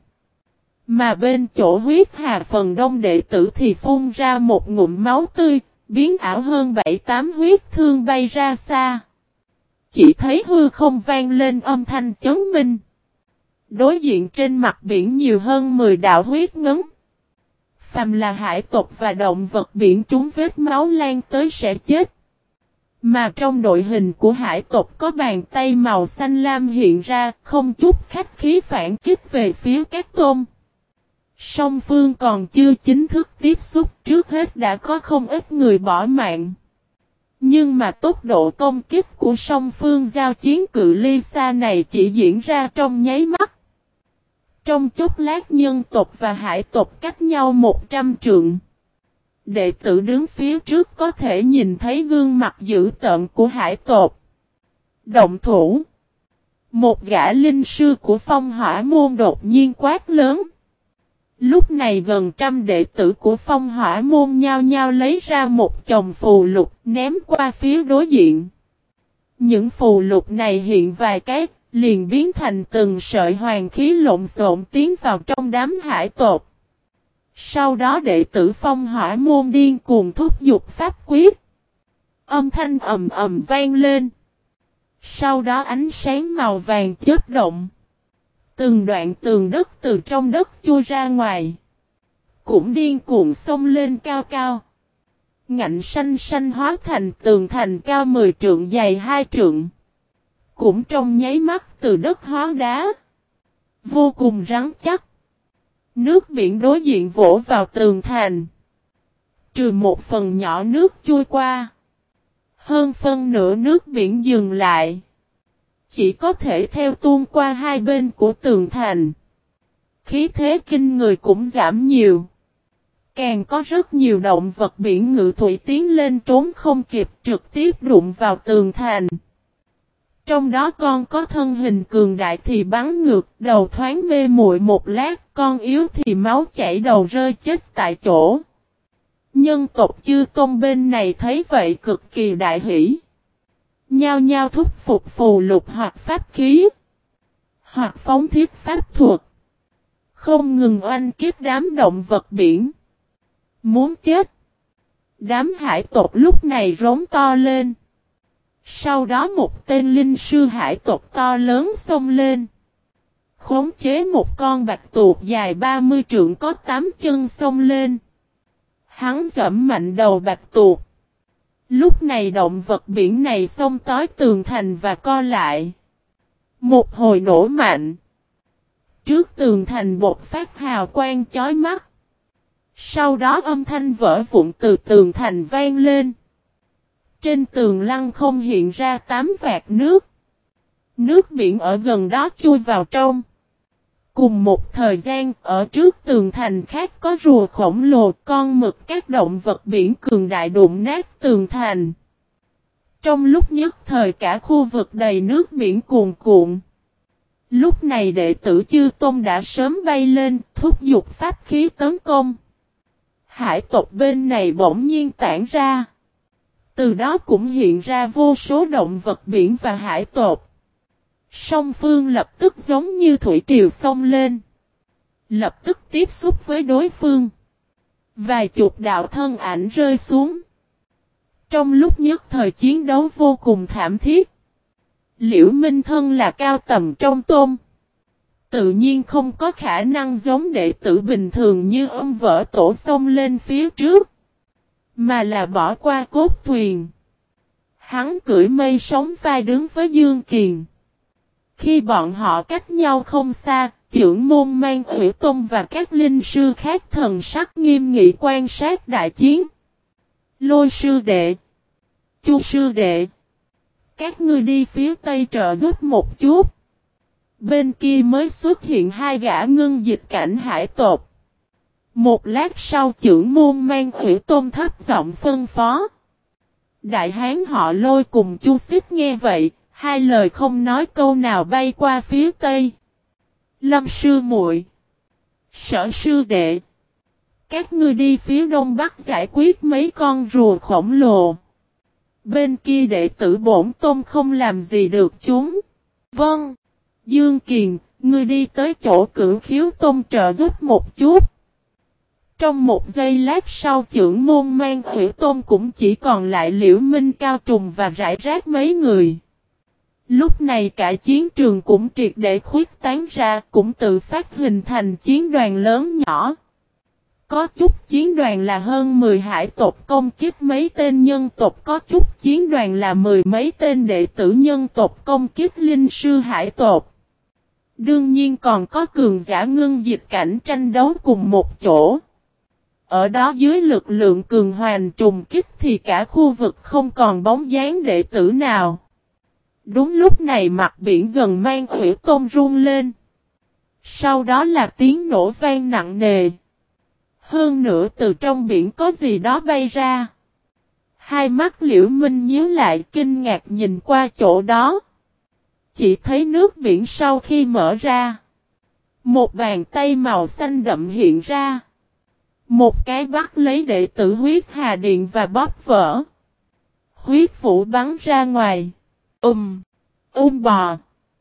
Mà bên chỗ huyết hà phần đông đệ tử thì phun ra một ngụm máu tươi, biến ảo hơn 7-8 huyết thương bay ra xa. Chỉ thấy hư không vang lên âm thanh chấn minh. Đối diện trên mặt biển nhiều hơn 10 đạo huyết ngấn. Phàm là hải tộc và động vật biển trúng vết máu lan tới sẽ chết. Mà trong đội hình của hải tộc có bàn tay màu xanh lam hiện ra, không chút khách khí phản kích về phía các tôn. Song phương còn chưa chính thức tiếp xúc, trước hết đã có không ít người bỏ mạng. Nhưng mà tốc độ công kích của song phương giao chiến cự ly xa này chỉ diễn ra trong nháy mắt. Trong chốc lát nhân tộc và hải tộc cách nhau 100 trượng. Đệ tử đứng phía trước có thể nhìn thấy gương mặt dữ tợn của hải tộc. Động thủ. Một gã linh sư của Phong Hỏa môn đột nhiên quát lớn. Lúc này gần 100 đệ tử của Phong Hỏa môn nhao nhao lấy ra một chồng phù lục ném qua phía đối diện. Những phù lục này hiện vài cái, liền biến thành từng sợi hoàng khí lộn xộn tiến vào trong đám hải tộc. Sau đó đệ tử Phong Hỏa môn điên cuồng thúc giục pháp quyết. Âm thanh ầm ầm vang lên. Sau đó ánh sáng màu vàng chớp động. Từng đoạn tường đất từ trong đất chui ra ngoài. cũng điên cuồng xông lên cao cao. Ngạnh xanh xanh hóa thành tường thành cao 10 trượng dày 2 trượng. Cũng trong nháy mắt từ đất hóa đá. Vô cùng rắn chắc. Nước biển đối diện vỗ vào tường thành. Trừ một phần nhỏ nước trôi qua. Hơn phân nửa nước biển dừng lại. Chỉ có thể theo tuôn qua hai bên của tường thành. Khí thế kinh người cũng giảm nhiều. Càng có rất nhiều động vật biển ngự thủy tiến lên trốn không kịp trực tiếp đụng vào tường thành. Trong đó con có thân hình cường đại thì bắn ngược, đầu thoáng mê muội một lát, con yếu thì máu chảy đầu rơi chết tại chỗ. Nhân tộc Chư Tôn bên này thấy vậy cực kỳ đại hỷ. Nhao nhao thúc phục phù lục hoặc pháp khí, hoặc phóng thiết pháp thuật. Không ngừng oanh kiếp đám động vật biển. Muốn chết. Đám hải tộc lúc này rống to lên. Sau đó một tên linh sư hải tộc to lớn xông lên. Khống chế một con bạch tuộc dài 30 trượng có 8 chân xông lên. Hắn giẫm mạnh đầu bạch tuộc. Lúc này động vật biển này xông tới tường thành và co lại. Một hồi nổ mạnh. Trước tường thành bộc phát hào quang chói mắt. Sau đó âm thanh vỡ vụn từ tường thành vang lên. Trên tường lăng không hiện ra 8 vạt nước. Nước biển ở gần đó chui vào trong. Cùng một thời gian ở trước tường thành khác có rùa khổng lồ, con mực, các động vật biển cường đại đụng nát tường thành. Trong lúc nhất thời cả khu vực đầy nước biển cuồn cuộn. Lúc này đệ tử Chư Tôn đã sớm bay lên thúc giục pháp khí tấn công. Hải tộc bên này bỗng nhiên tản ra. Từ đó cũng hiện ra vô số động vật biển và hải tộc. Song phương lập tức giống như thủy triều xông lên. Lập tức tiếp xúc với đối phương. Vài chục đạo thân ảnh rơi xuống. Trong lúc nhất thời chiến đấu vô cùng thảm thiết. Liễu Minh thân là cao tầm trong tôn. Tự nhiên không có khả năng giống đệ tử bình thường như ông vỡ tổ xông lên phía trước. Mà là bỏ qua cốt thuyền. Hắn cưỡi mây sóng vai đứng với Dương Kiền. Khi bọn họ cách nhau không xa, trưởng môn Mang Ủy Tôn và các linh sư khác thần sắc nghiêm nghị quan sát đại chiến. Lôi sư đệ, Chu sư đệ, các ngươi đi phía tây trợ giúp một chút. Bên kia mới xuất hiện hai gã ngưng dịch cảnh hải tộc. Một lát sau trưởng môn Mang Ủy Tôn thấp giọng phân phó. Đại hán họ Lôi cùng Chu Xích nghe vậy, hai lời không nói câu nào bay qua phía tây. Lâm sư muội, Sở sư đệ, các ngươi đi phía đông bắc giải quyết mấy con rùa khổng lồ. Bên kia đệ tử bổn tôn không làm gì được chúng. Vâng. Dương Kiền, ngươi đi tới chỗ Cửu Khiếu Tôn trợ giúp một chút. Trong một giây lát sau trưởng môn Mang Ủy Tôn cũng chỉ còn lại Liễu Minh Cao Trùng và rải rác mấy người. Lúc này cả chiến trường cũng triệt để khuyết tán ra, cũng tự phát hình thành chiến đoàn lớn nhỏ. Có chút chiến đoàn là hơn 10 hải tộc công kích mấy tên nhân tộc, có chút chiến đoàn là 10 mấy tên đệ tử nhân tộc công kích linh sư hải tộc. Đương nhiên còn có cường giả ngưng dịch cảnh tranh đấu cùng một chỗ. Ở đó dưới lực lượng cường hoành trùng kích thì cả khu vực không còn bóng dáng đệ tử nào. Đúng lúc này mặt biển gần Mang Ủy Tôn rung lên. Sau đó là tiếng nổ vang nặng nề. Hơn nữa từ trong biển có gì đó bay ra. Hai mắt Liễu Minh nhíu lại kinh ngạc nhìn qua chỗ đó. Chỉ thấy nước biển sau khi mở ra. Một bàn tay màu xanh đậm hiện ra. Một cái bắt lấy đệ tử huyết hà điện và bóp vỡ. Huyết vũ bắn ra ngoài. Bò.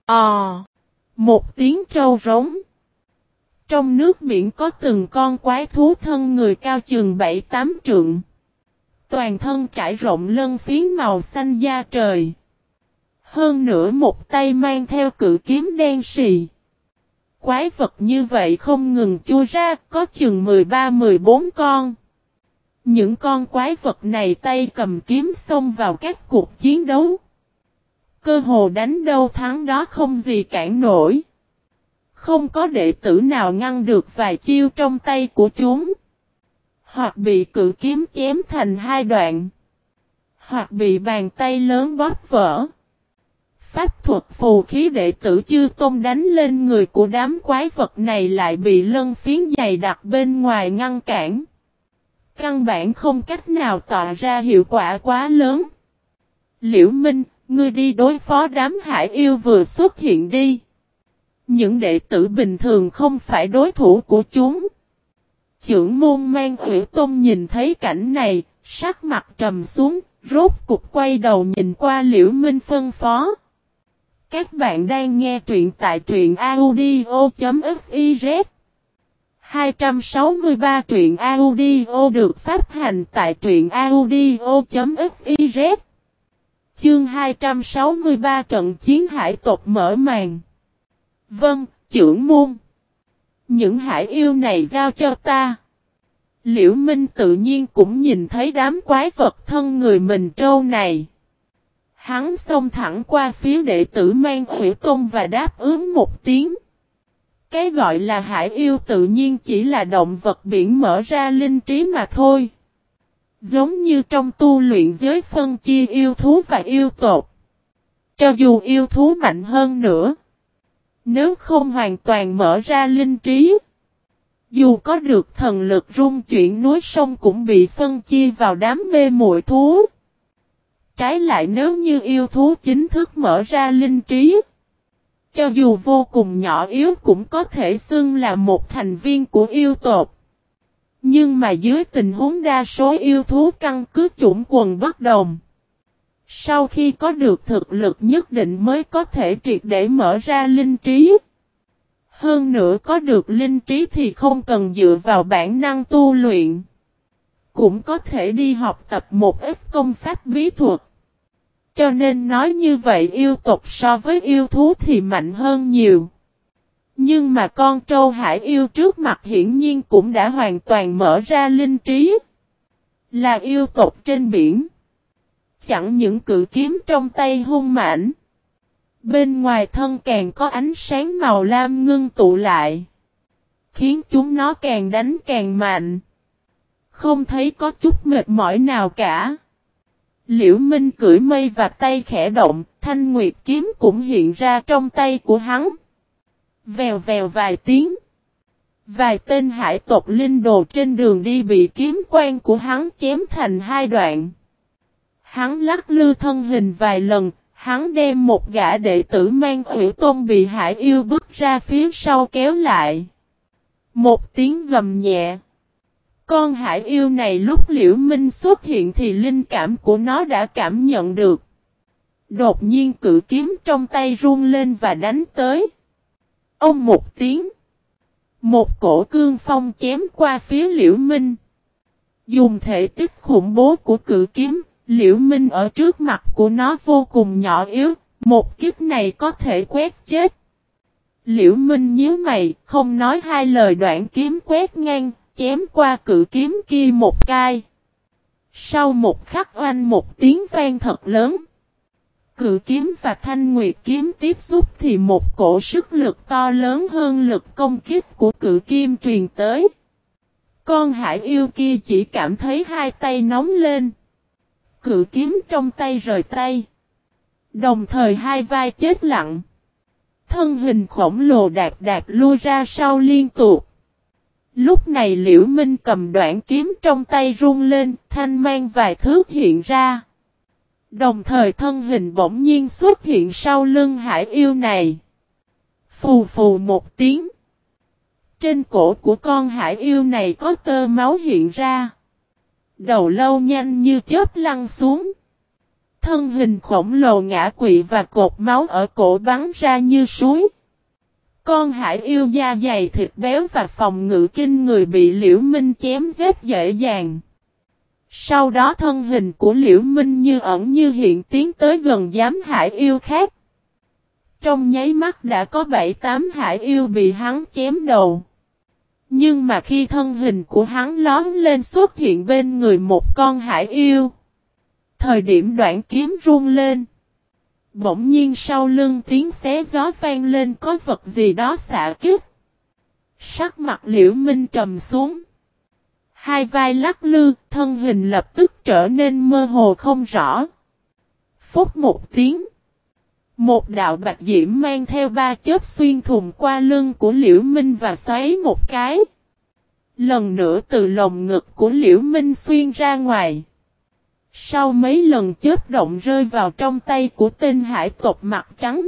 Một tiếng trâu rống. Trong nước biển có từng con quái thú thân người cao chừng 7-8 trượng. Toàn thân trải rộng lân phiến màu xanh da trời. Hơn nữa một tay mang theo cự kiếm đen sì. Quái vật như vậy không ngừng chui ra, có chừng 13-14 con. Những con quái vật này tay cầm kiếm xông vào các cuộc chiến đấu. Cơ hồ đánh đâu thắng đó không gì cản nổi. Không có đệ tử nào ngăn được vài chiêu trong tay của chúng. Hoặc bị cự kiếm chém thành hai đoạn. Hoặc bị bàn tay lớn bóp vỡ. Pháp thuật phù khí đệ tử chư tôn đánh lên người của đám quái vật này lại bị lân phiến dày đặc bên ngoài ngăn cản. Căn bản không cách nào tạo ra hiệu quả quá lớn. Liễu Minh, ngươi đi đối phó đám hải yêu vừa xuất hiện đi. Những đệ tử bình thường không phải đối thủ của chúng. Chưởng môn Mang Hủy Tôn nhìn thấy cảnh này, sắc mặt trầm xuống, rốt cục quay đầu nhìn qua Liễu Minh phân phó. Các bạn đang nghe truyện tại truyện audio.fiz 263 truyện audio được phát hành tại truyện audio.fiz Chương 263 trận chiến hải tộc mở màn. Vâng, chưởng môn. Những hải yêu này giao cho ta. Liễu Minh tự nhiên cũng nhìn thấy đám quái vật thân người mình trâu này. Hắn xông thẳng qua phía đệ tử Mang Hủy Tôn và đáp ứng một tiếng. Cái gọi là hải yêu tự nhiên chỉ là động vật biển mở ra linh trí mà thôi. Giống như trong tu luyện giới phân chia yêu thú và yêu tộc. Cho dù yêu thú mạnh hơn nữa, nếu không hoàn toàn mở ra linh trí, dù có được thần lực rung chuyển núi sông cũng bị phân chia vào đám mê muội thú. Trái lại nếu như yêu thú chính thức mở ra linh trí, cho dù vô cùng nhỏ yếu cũng có thể xưng là một thành viên của yêu tộc. Nhưng mà dưới tình huống đa số yêu thú căn cứ chủng quần bất đồng. Sau khi có được thực lực nhất định mới có thể triệt để mở ra linh trí. Hơn nữa có được linh trí thì không cần dựa vào bản năng tu luyện. Cũng có thể đi học tập một ít công pháp bí thuật. Cho nên nói như vậy yêu tộc so với yêu thú thì mạnh hơn nhiều. Nhưng mà con trâu hải yêu trước mặt hiển nhiên cũng đã hoàn toàn mở ra linh trí. Là yêu tộc trên biển. Chẳng những cự kiếm trong tay hung mãnh. Bên ngoài thân càng có ánh sáng màu lam ngưng tụ lại. Khiến chúng nó càng đánh càng mạnh. Không thấy có chút mệt mỏi nào cả. Liễu Minh cưỡi mây và tay khẽ động, thanh nguyệt kiếm cũng hiện ra trong tay của hắn. Vèo vèo vài tiếng. Vài tên hải tộc linh đồ trên đường đi bị kiếm quang của hắn chém thành hai đoạn. Hắn lắc lư thân hình vài lần, hắn đem một gã đệ tử Mang Hủy Tôn bị hải yêu bước ra phía sau kéo lại. Một tiếng gầm nhẹ. Con hải yêu này lúc Liễu Minh xuất hiện thì linh cảm của nó đã cảm nhận được. Đột nhiên cự kiếm trong tay run lên và đánh tới. Ông một tiếng. Một cổ cương phong chém qua phía Liễu Minh. Dùng thể tích khủng bố của cự kiếm, Liễu Minh ở trước mặt của nó vô cùng nhỏ yếu, một kích này có thể quét chết. Liễu Minh nhíu mày, không nói hai lời đoạn kiếm quét ngang, chém qua cự kiếm kia một cái. Sau một khắc oanh một tiếng vang thật lớn. Cự kiếm và thanh nguyệt kiếm tiếp xúc thì một cổ sức lực to lớn hơn lực công kích của cự kim truyền tới. Con hải yêu kia chỉ cảm thấy hai tay nóng lên. Cự kiếm trong tay rời tay. Đồng thời hai vai chết lặng. Thân hình khổng lồ đạp đạp lui ra sau liên tục. Lúc này Liễu Minh cầm đoạn kiếm trong tay rung lên, thanh mang vài thước hiện ra. Đồng thời thân hình bỗng nhiên xuất hiện sau lưng hải yêu này. Phù phù một tiếng. Trên cổ của con hải yêu này có tơ máu hiện ra. Đầu lâu nhanh như chớp lăn xuống. Thân hình khổng lồ ngã quỵ và cột máu ở cổ bắn ra như suối. Con hải yêu da dày thịt béo và phòng ngự kinh người bị Liễu Minh chém giết dễ dàng. Sau đó thân hình của Liễu Minh như ẩn như hiện tiến tới gần đám hải yêu khác. Trong nháy mắt đã có 7-8 hải yêu bị hắn chém đầu. Nhưng mà khi thân hình của hắn lóm lên xuất hiện bên người một con hải yêu. Thời điểm đoạn kiếm rung lên. Bỗng nhiên sau lưng tiếng xé gió vang lên, có vật gì đó xạ kích. Sắc mặt Liễu Minh trầm xuống. Hai vai lắc lư, thân hình lập tức trở nên mơ hồ không rõ. Phút một tiếng. Một đạo bạch diễm mang theo 3 chớp xuyên thủng qua lưng của Liễu Minh và xoáy một cái. Lần nữa từ lồng ngực của Liễu Minh xuyên ra ngoài. Sau mấy lần chớp động rơi vào trong tay của tên hải tộc mặt trắng.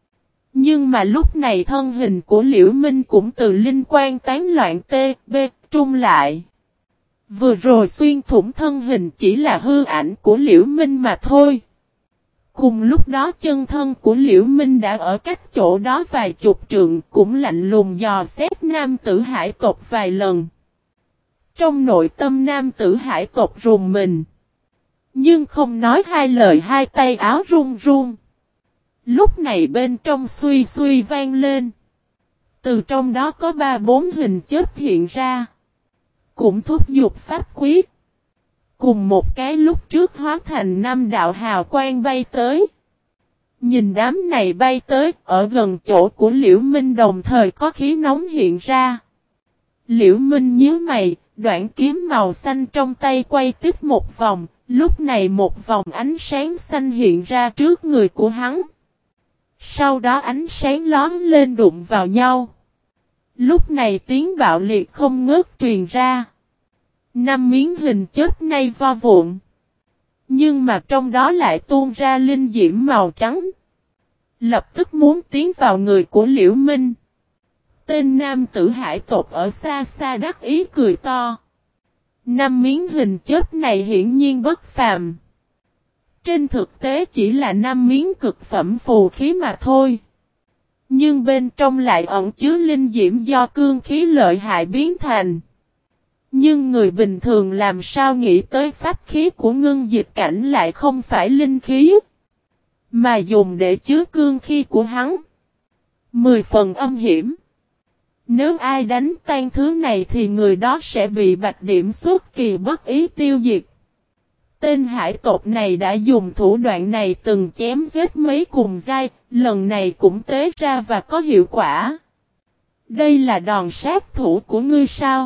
Nhưng mà lúc này thân hình của Liễu Minh cũng từ linh quang tán loạn trung lại. Vừa rồi xuyên thủng thân hình chỉ là hư ảnh của Liễu Minh mà thôi. Cùng lúc đó chân thân của Liễu Minh đã ở cách chỗ đó vài chục trượng, cũng lạnh lùng dò xét nam tử hải tộc vài lần. Trong nội tâm nam tử hải tộc rùng mình. Nhưng không nói hai lời, hai tay áo run run. Lúc này bên trong suy suy vang lên. Từ trong đó có 3-4 hình chớp hiện ra. Cũng thúc giục pháp quyết. Cùng một cái lúc trước hóa thành 5 đạo hào quang bay tới. Nhìn đám này bay tới, ở gần chỗ của Liễu Minh đồng thời có khí nóng hiện ra. Liễu Minh nhíu mày, đoạn kiếm màu xanh trong tay quay tiếp một vòng, lúc này một vòng ánh sáng xanh hiện ra trước người của hắn. Sau đó ánh sáng lóm lên đụng vào nhau. Lúc này tiếng bạo liệt không ngớt truyền ra. 5 miếng hình chớp nay vo vụn. Nhưng mà trong đó lại tuôn ra linh diễm màu trắng. Lập tức muốn tiến vào người của Liễu Minh. Tên nam tử hải tộc ở xa xa đắc ý cười to. 5 miếng hình chớp này hiển nhiên bất phàm. Trên thực tế chỉ là 5 miếng cực phẩm phù khí mà thôi. Nhưng bên trong lại ẩn chứa linh diễm do cương khí lợi hại biến thành. Nhưng người bình thường làm sao nghĩ tới pháp khí của ngưng dịch cảnh lại không phải linh khí, mà dùng để chứa cương khí của hắn. 10 phần âm hiểm. Nếu ai đánh tan thứ này thì người đó sẽ bị bạch điểm xuất kỳ bất ý tiêu diệt. Tên hải tộc này đã dùng thủ đoạn này từng chém giết mấy cùng giai, lần này cũng tế ra và có hiệu quả. Đây là đòn sát thủ của ngươi sao?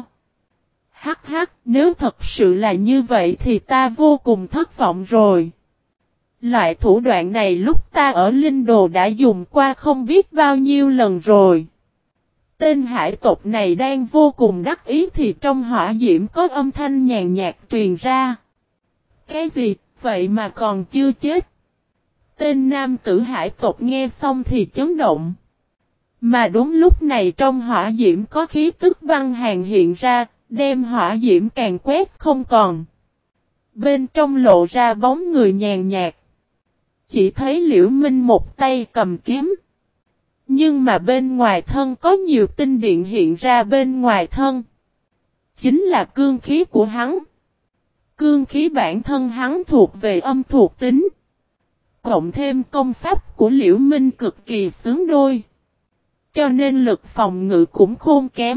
Hắc hắc, nếu thật sự là như vậy thì ta vô cùng thất vọng rồi. Loại thủ đoạn này lúc ta ở Linh Đồ đã dùng qua không biết bao nhiêu lần rồi. Tên hải tộc này đang vô cùng đắc ý thì trong hỏa diễm có âm thanh nhàn nhạt truyền ra. Cái gì, vậy mà còn chưa chết? Tên nam tử hải tộc nghe xong thì chấn động. Mà đúng lúc này trong hỏa diễm có khí tức băng hàn hiện ra, đem hỏa diễm càng quét không còn. Bên trong lộ ra bóng người nhàn nhạt. Chỉ thấy Liễu Minh một tay cầm kiếm. Nhưng mà bên ngoài thân có nhiều tinh điện hiện ra bên ngoài thân. Chính là cương khí của hắn. Cương khí bản thân hắn thuộc về âm thuộc tính. Cộng thêm công pháp của Liễu Minh cực kỳ xứng đôi. Cho nên lực phòng ngự cũng khôn kém.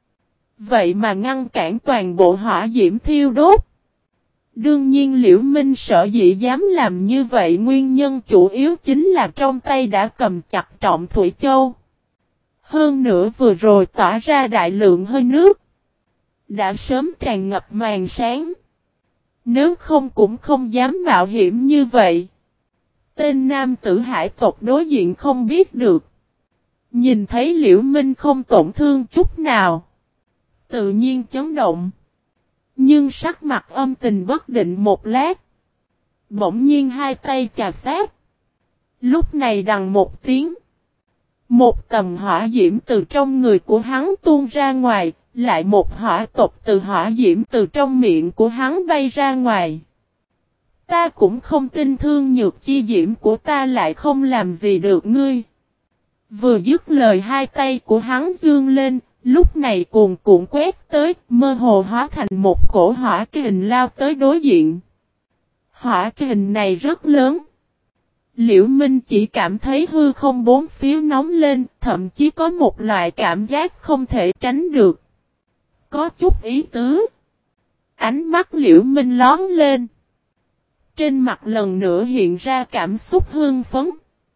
Vậy mà ngăn cản toàn bộ hỏa diễm thiêu đốt. Đương nhiên Liễu Minh sợ dĩ dám làm như vậy nguyên nhân chủ yếu chính là trong tay đã cầm chặt trọng Thủy Châu. Hơn nữa vừa rồi tỏa ra đại lượng hơi nước. Đã sớm tràn ngập màn sáng. Nếu không cũng không dám mạo hiểm như vậy. Tên nam tử hải tộc đối diện không biết được. Nhìn thấy Liễu Minh không tổn thương chút nào. Tự nhiên chấn động. Nhưng sắc mặt âm tình bất định một lát. Bỗng nhiên hai tay chà sát. Lúc này đằng một tiếng. Một tầm hỏa diễm từ trong người của hắn tuôn ra ngoài. Lại một hỏa tộc từ hỏa diễm từ trong miệng của hắn bay ra ngoài. Ta cũng không tin thương nhược chi diễm của ta lại không làm gì được ngươi. Vừa dứt lời hai tay của hắn dương lên. Lúc này cuồn cuộn quét tới, mơ hồ hóa thành một cổ hỏa kình lao tới đối diện. Hỏa kình này rất lớn. Liễu Minh chỉ cảm thấy hư không bốn phía nóng lên, thậm chí có một loại cảm giác không thể tránh được. Có chút ý tứ. Ánh mắt Liễu Minh lóe lên. Trên mặt lần nữa hiện ra cảm xúc hưng phấn.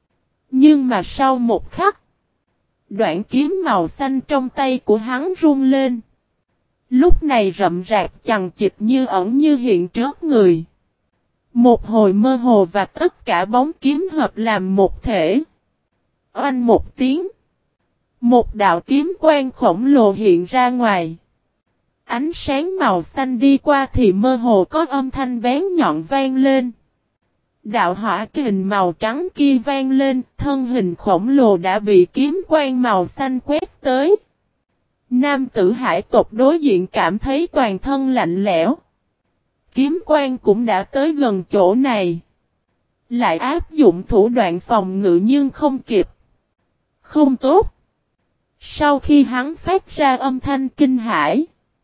Nhưng mà sau một khắc, đoạn kiếm màu xanh trong tay của hắn rung lên. Lúc này rậm rạp chằng chịt như ẩn như hiện trước người. Một hồi mơ hồ và tất cả bóng kiếm hợp làm một thể. Oanh một tiếng. Một đạo kiếm quang khổng lồ hiện ra ngoài. Ánh sáng màu xanh đi qua thì mơ hồ có âm thanh bén nhọn vang lên. Đạo hỏa kình màu trắng kia vang lên, thân hình khổng lồ đã bị kiếm quang màu xanh quét tới. Nam tử hải tộc đối diện cảm thấy toàn thân lạnh lẽo. Kiếm quang cũng đã tới gần chỗ này. Lại áp dụng thủ đoạn phòng ngự nhưng không kịp. Không tốt. Sau khi hắn phát ra âm thanh kinh hãi,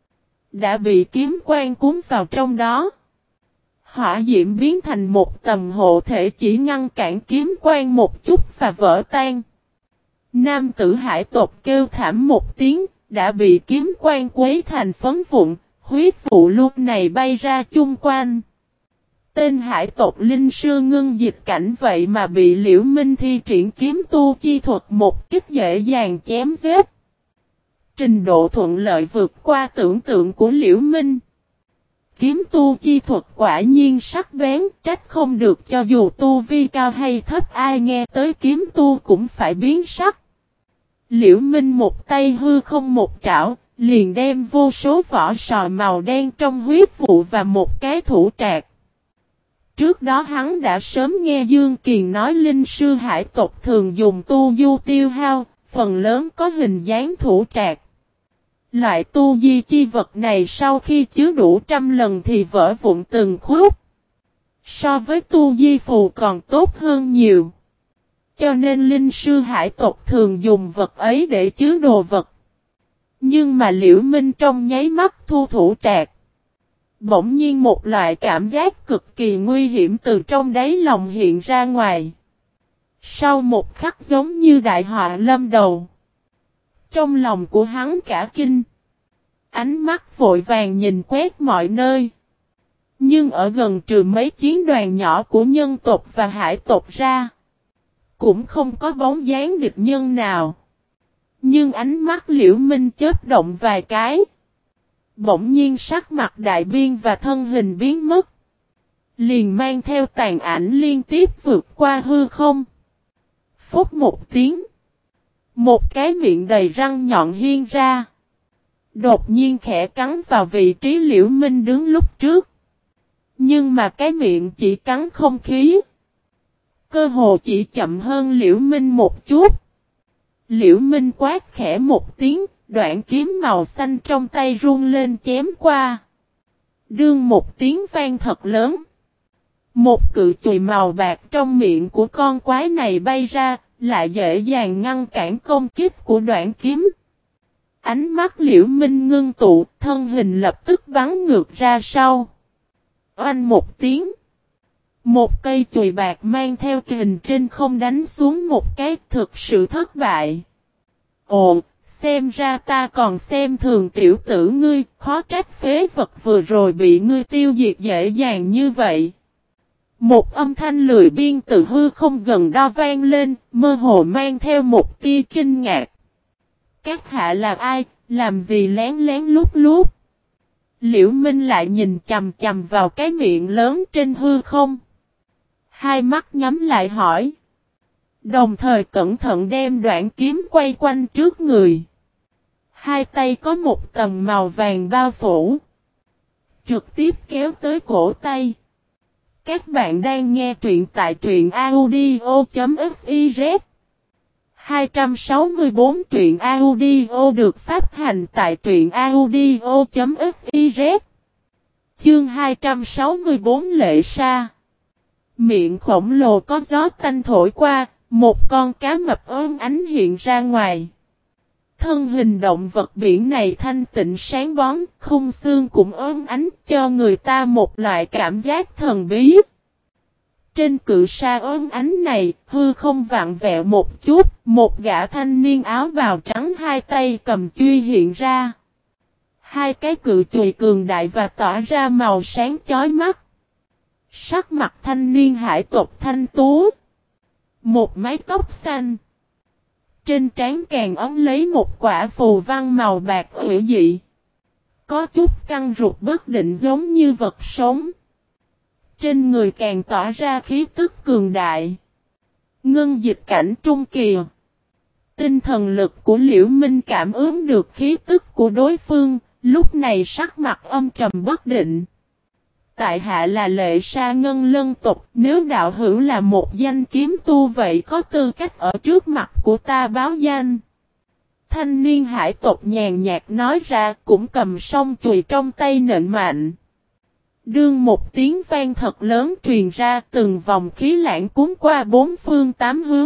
đã bị kiếm quang cuốn vào trong đó. Hỏa diễm biến thành một tầm hộ thể chỉ ngăn cản kiếm quang một chút và vỡ tan. Nam tử hải tộc kêu thảm một tiếng, đã bị kiếm quang quấy thành phấn vụn, huyết vụ luôn này bay ra chung quanh. Tên hải tộc linh sư ngưng dịch cảnh vậy mà bị Liễu Minh thi triển kiếm tu chi thuật một kích dễ dàng chém giết. Trình độ thuận lợi vượt qua tưởng tượng của Liễu Minh. Kiếm tu chi thuật quả nhiên sắc bén, trách không được cho dù tu vi cao hay thấp ai nghe tới kiếm tu cũng phải biến sắc. Liễu Minh một tay hư không một trảo, liền đem vô số vỏ sò màu đen trong huyết vụ và một cái thủ trạc. Trước đó hắn đã sớm nghe Dương Kiền nói linh sư hải tộc thường dùng tu du tiêu hao, phần lớn có hình dáng thủ trạc. Loại tu di chi vật này sau khi chứa đủ 100 lần thì vỡ vụn từng khúc. So với tu di phù còn tốt hơn nhiều. Cho nên linh sư hải tộc thường dùng vật ấy để chứa đồ vật. Nhưng mà Liễu Minh trong nháy mắt thu thủ trạc. Bỗng nhiên một loại cảm giác cực kỳ nguy hiểm từ trong đáy lòng hiện ra ngoài. Sau một khắc giống như đại họa lâm đầu. Trong lòng của hắn cả kinh. Ánh mắt vội vàng nhìn quét mọi nơi. Nhưng ở gần trừ mấy chiến đoàn nhỏ của nhân tộc và hải tộc ra. Cũng không có bóng dáng địch nhân nào. Nhưng ánh mắt Liễu Minh chớp động vài cái. Bỗng nhiên sắc mặt đại biên và thân hình biến mất. Liền mang theo tàn ảnh liên tiếp vượt qua hư không. Phút một tiếng. Một cái miệng đầy răng nhọn hiên ra. Đột nhiên khẽ cắn vào vị trí Liễu Minh đứng lúc trước. Nhưng mà cái miệng chỉ cắn không khí. Cơ hồ chỉ chậm hơn Liễu Minh một chút. Liễu Minh quát khẽ một tiếng, đoạn kiếm màu xanh trong tay run lên chém qua. Đương một tiếng vang thật lớn. Một cự chùy màu bạc trong miệng của con quái này bay ra, lại dễ dàng ngăn cản công kích của đoạn kiếm. Ánh mắt Liễu Minh ngưng tụ, thân hình lập tức bắn ngược ra sau. Oanh một tiếng. Một cây chùy bạc mang theo kình trên không đánh xuống một cái, thực sự thất bại. Ồ, xem ra ta còn xem thường tiểu tử ngươi, khó trách phế vật vừa rồi bị ngươi tiêu diệt dễ dàng như vậy. Một âm thanh lười biên từ hư không gần đó vang lên, mơ hồ mang theo một tia kinh ngạc. Các hạ là ai, làm gì lén lén lút lút? Liễu Minh lại nhìn chằm chằm vào cái miệng lớn trên hư không. Hai mắt nhắm lại hỏi. Đồng thời cẩn thận đem đoạn kiếm quay quanh trước người. Hai tay có một tầng màu vàng bao phủ. Trực tiếp kéo tới cổ tay. Các bạn đang nghe truyện tại truyện audio.fiz 264 truyện audio được phát hành tại truyện audio.fiz. Chương 264 Lệ Sa. Miệng khổng lồ có gió tanh thổi qua, một con cá mập ốm ánh hiện ra ngoài. Thân hình động vật biển này thanh tịnh sáng bóng, khung xương cũng ốm ánh cho người ta một loại cảm giác thần bí. Trên cự sa óng ánh này, hư không vặn vẹo một chút, một gã thanh niên áo bào trắng hai tay cầm chuôi hiện ra. Hai cái cự chùy cường đại và tỏa ra màu sáng chói mắt. Sắc mặt thanh niên hải tộc thanh tú. Một mái tóc xanh. Trên trán càng ống lấy một quả phù văn màu bạc hữu dị. Có chút căng ruột bất định giống như vật sống. Trên người càng tỏa ra khí tức cường đại. Ngân dịch cảnh trung kỳ. Tinh thần lực của Liễu Minh cảm ứng được khí tức của đối phương, lúc này sắc mặt âm trầm bất định. Tại hạ là Lệ Sa Ngân Lân tộc, nếu đạo hữu là một danh kiếm tu vậy có tư cách ở trước mặt của ta báo danh. Thanh niên hải tộc nhàn nhạt nói ra, cũng cầm song chùy trong tay nện mạnh. Đương một tiếng vang thật lớn truyền ra, từng vòng khí lãng cuốn qua bốn phương tám hướng.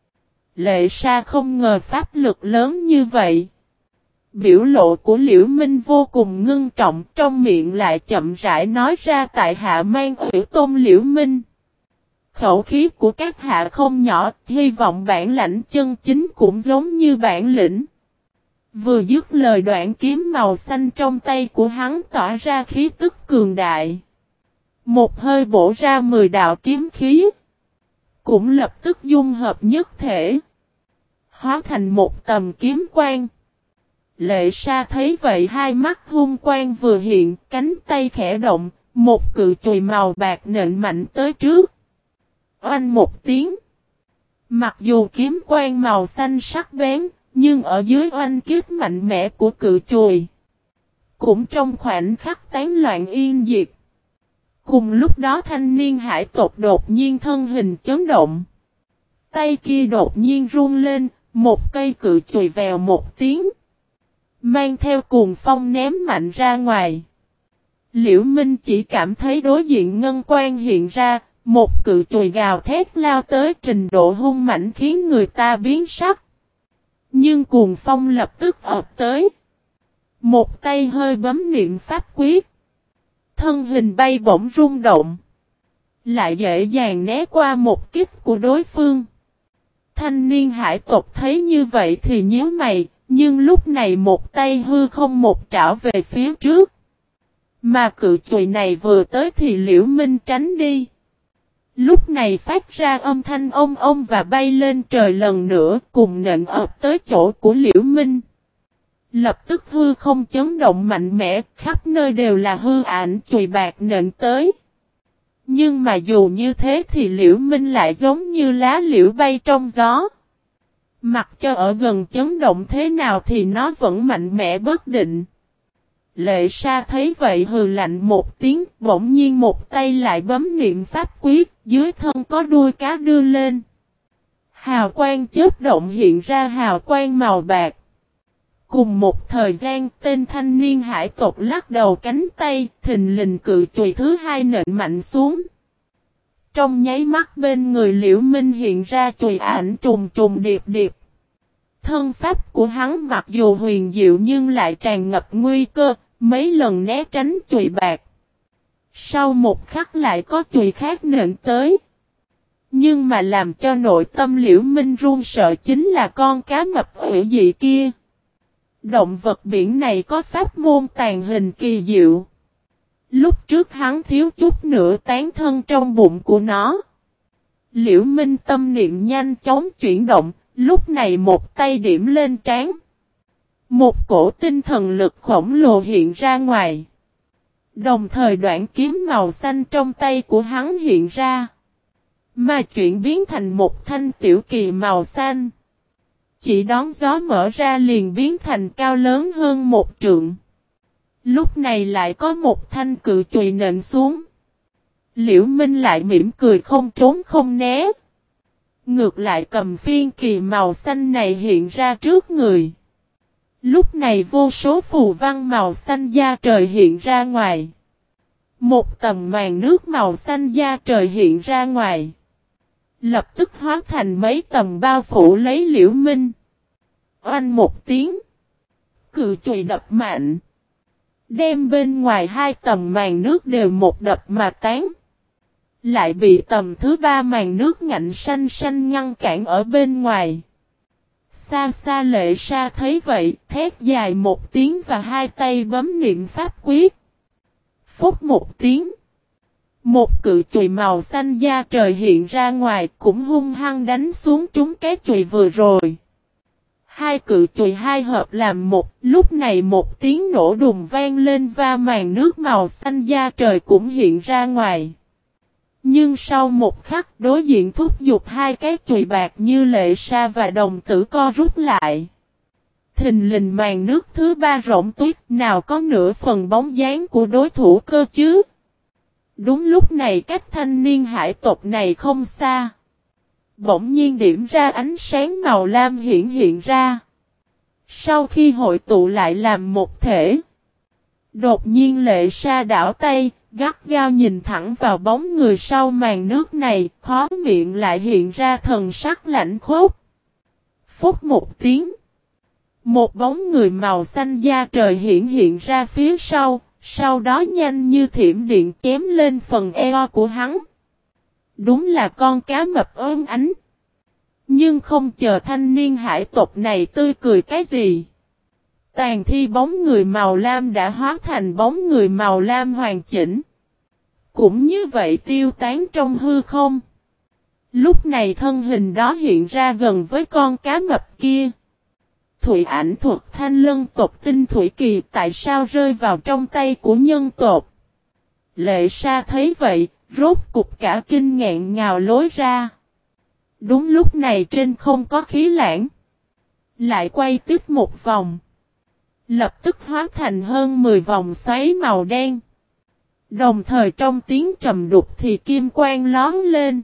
Lệ Sa không ngờ pháp lực lớn như vậy. Biểu lộ của Liễu Minh vô cùng ngưng trọng, trong miệng lại chậm rãi nói ra tại hạ mang Ủy Tôn Liễu Minh. Khẩu khí của các hạ không nhỏ, hy vọng bản lãnh chân chính cũng giống như bản lĩnh. Vừa dứt lời đoạn kiếm màu xanh trong tay của hắn tỏa ra khí tức cường đại. Một hơi bổ ra 10 đạo kiếm khí. Cũng lập tức dung hợp nhất thể. Hóa thành một tầm kiếm quang. Lệ Sa thấy vậy hai mắt hung quang vừa hiện, cánh tay khẽ động, một cự chùy màu bạc nện mạnh tới trước. Oanh một tiếng. Mặc dù kiếm quang màu xanh sắc bén, nhưng ở dưới oanh kích mạnh mẽ của cự chùy, cũng trong khoảnh khắc tán loạn yên diệt. Cùng lúc đó thanh niên hải tộc đột nhiên thân hình chấn động. Tay kia đột nhiên run lên, một cây cự chùy vèo một tiếng. Mang theo cuồng phong ném mạnh ra ngoài. Liễu Minh chỉ cảm thấy đối diện ngân quang hiện ra, một cự chùy gào thét lao tới trình độ hung mạnh khiến người ta biến sắc. Nhưng cuồng phong lập tức ập tới. Một tay hơi bấm niệm pháp quyết. Thân hình bay bổng rung động. Lại dễ dàng né qua một kích của đối phương. Thanh niên hải tộc thấy như vậy thì nhíu mày. Nhưng lúc này một tay hư không một trảo về phía trước. Mà cự chùy này vừa tới thì Liễu Minh tránh đi. Lúc này phát ra âm thanh ông và bay lên trời lần nữa cùng nện ập tới chỗ của Liễu Minh. Lập tức hư không chấn động mạnh mẽ, khắp nơi đều là hư ảnh chùy bạc nện tới. Nhưng mà dù như thế thì Liễu Minh lại giống như lá liễu bay trong gió. Mặc cho ở gần chấn động thế nào thì nó vẫn mạnh mẽ bất định. Lệ Sa thấy vậy hừ lạnh một tiếng, bỗng nhiên một tay lại bấm niệm pháp quyết, dưới thân có đuôi cá đưa lên. Hào quang chớp động hiện ra hào quang màu bạc. Cùng một thời gian tên thanh niên hải tộc lắc đầu cánh tay, thình lình cự chùy thứ hai nện mạnh xuống. Trong nháy mắt bên người Liễu Minh hiện ra chùy ảnh trùng trùng điệp điệp. Thân pháp của hắn mặc dù huyền diệu nhưng lại tràn ngập nguy cơ, mấy lần né tránh chùy bạc. Sau một khắc lại có chùy khác nện tới. Nhưng mà làm cho nội tâm Liễu Minh run sợ chính là con cá mập hữu dị kia. Động vật biển này có pháp môn tàn hình kỳ diệu. Lúc trước hắn thiếu chút nữa tán thân trong bụng của nó. Liễu Minh tâm niệm nhanh chóng chuyển động, lúc này một tay điểm lên trán. Một cổ tinh thần lực khổng lồ hiện ra ngoài. Đồng thời đoạn kiếm màu xanh trong tay của hắn hiện ra. Mà chuyển biến thành một thanh tiểu kỳ màu xanh. Chỉ đón gió mở ra liền biến thành cao lớn hơn một trượng. Lúc này lại có một thanh cự chùy nện xuống. Liễu Minh lại mỉm cười không trốn không né. Ngược lại cầm phiên kỳ màu xanh này hiện ra trước người. Lúc này vô số phù văn màu xanh da trời hiện ra ngoài. Một tầng màn nước màu xanh da trời hiện ra ngoài. Lập tức hóa thành mấy tầng bao phủ lấy Liễu Minh. Oanh một tiếng. Cự chùy đập mạnh. Đem bên ngoài hai tầng màn nước đều một đập mà tán. lại bị tầm thứ ba màn nước ngạnh xanh xanh ngăn cản ở bên ngoài. Xa xa Lệ Sa thấy vậy, thét dài một tiếng và hai tay bấm niệm pháp quyết. Phúc một tiếng. Một cự chùy màu xanh da trời hiện ra ngoài, cũng hung hăng đánh xuống trúng cái chùy vừa rồi. Hai cự chùy hai hợp làm một, lúc này một tiếng nổ đùng vang lên và màn nước màu xanh da trời cũng hiện ra ngoài. Nhưng sau một khắc, đối diện thúc giục hai cái chùy bạc như Lệ Sa và đồng tử co rút lại. Thình lình màn nước thứ ba rỗng tuyết, nào có nửa phần bóng dáng của đối thủ cơ chứ. Đúng lúc này cách thanh niên hải tộc này không xa. Bỗng nhiên điểm ra ánh sáng màu lam hiện ra. Sau khi hội tụ lại làm một thể. Đột nhiên Lệ Sa đảo tay, gắt gao nhìn thẳng vào bóng người sau màn nước này, khó miệng lại hiện ra thần sắc lạnh khốc. Phút một tiếng. Một bóng người màu xanh da trời hiện ra phía sau đó nhanh như thiểm điện chém lên phần eo của hắn. Đúng là con cá mập ốm ánh. Nhưng không chờ thanh niên hải tộc này tươi cười cái gì. Tàn thi bóng người màu lam đã hóa thành bóng người màu lam hoàn chỉnh. Cũng như vậy tiêu tán trong hư không. Lúc này thân hình đó hiện ra gần với con cá mập kia. Thủy ảnh thuật thanh lân tộc tinh thủy kỳ tại sao rơi vào trong tay của nhân tộc. Lệ Sa thấy vậy, rốt cục cả kinh ngẹn ngào lối ra. Đúng lúc này trên không có khí lãng. Lại quay tiếp một vòng. Lập tức hóa thành hơn 10 vòng xoáy màu đen. Đồng thời trong tiếng trầm đục thì kim quang lóe lên.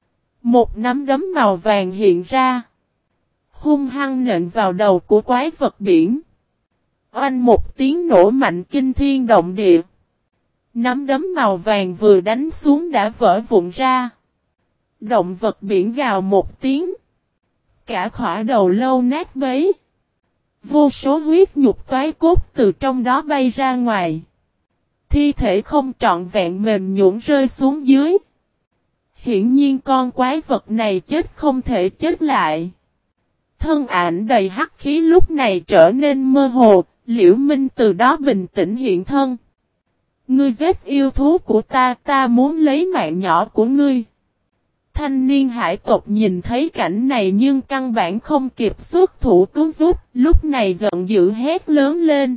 Một nắm đấm màu vàng hiện ra. Hung hăng nện vào đầu của quái vật biển. Oanh một tiếng nổ mạnh kinh thiên động địa. Nắm đấm màu vàng vừa đánh xuống đã vỡ vụn ra. Động vật biển gào một tiếng. Cả khỏa đầu lâu nát bấy. Vô số huyết nhục toái cốt từ trong đó bay ra ngoài. Thi thể không trọn vẹn mềm nhũn rơi xuống dưới. Hiển nhiên con quái vật này chết không thể chết lại. Thân ảnh đầy hắc khí lúc này trở nên mơ hồ, Liễu Minh từ đó bình tĩnh hiện thân. Ngươi giết yêu thú của ta muốn lấy mạng nhỏ của ngươi. Thanh niên hải tộc nhìn thấy cảnh này nhưng căn bản không kịp xuất thủ cứu giúp, lúc này giận dữ hét lớn lên.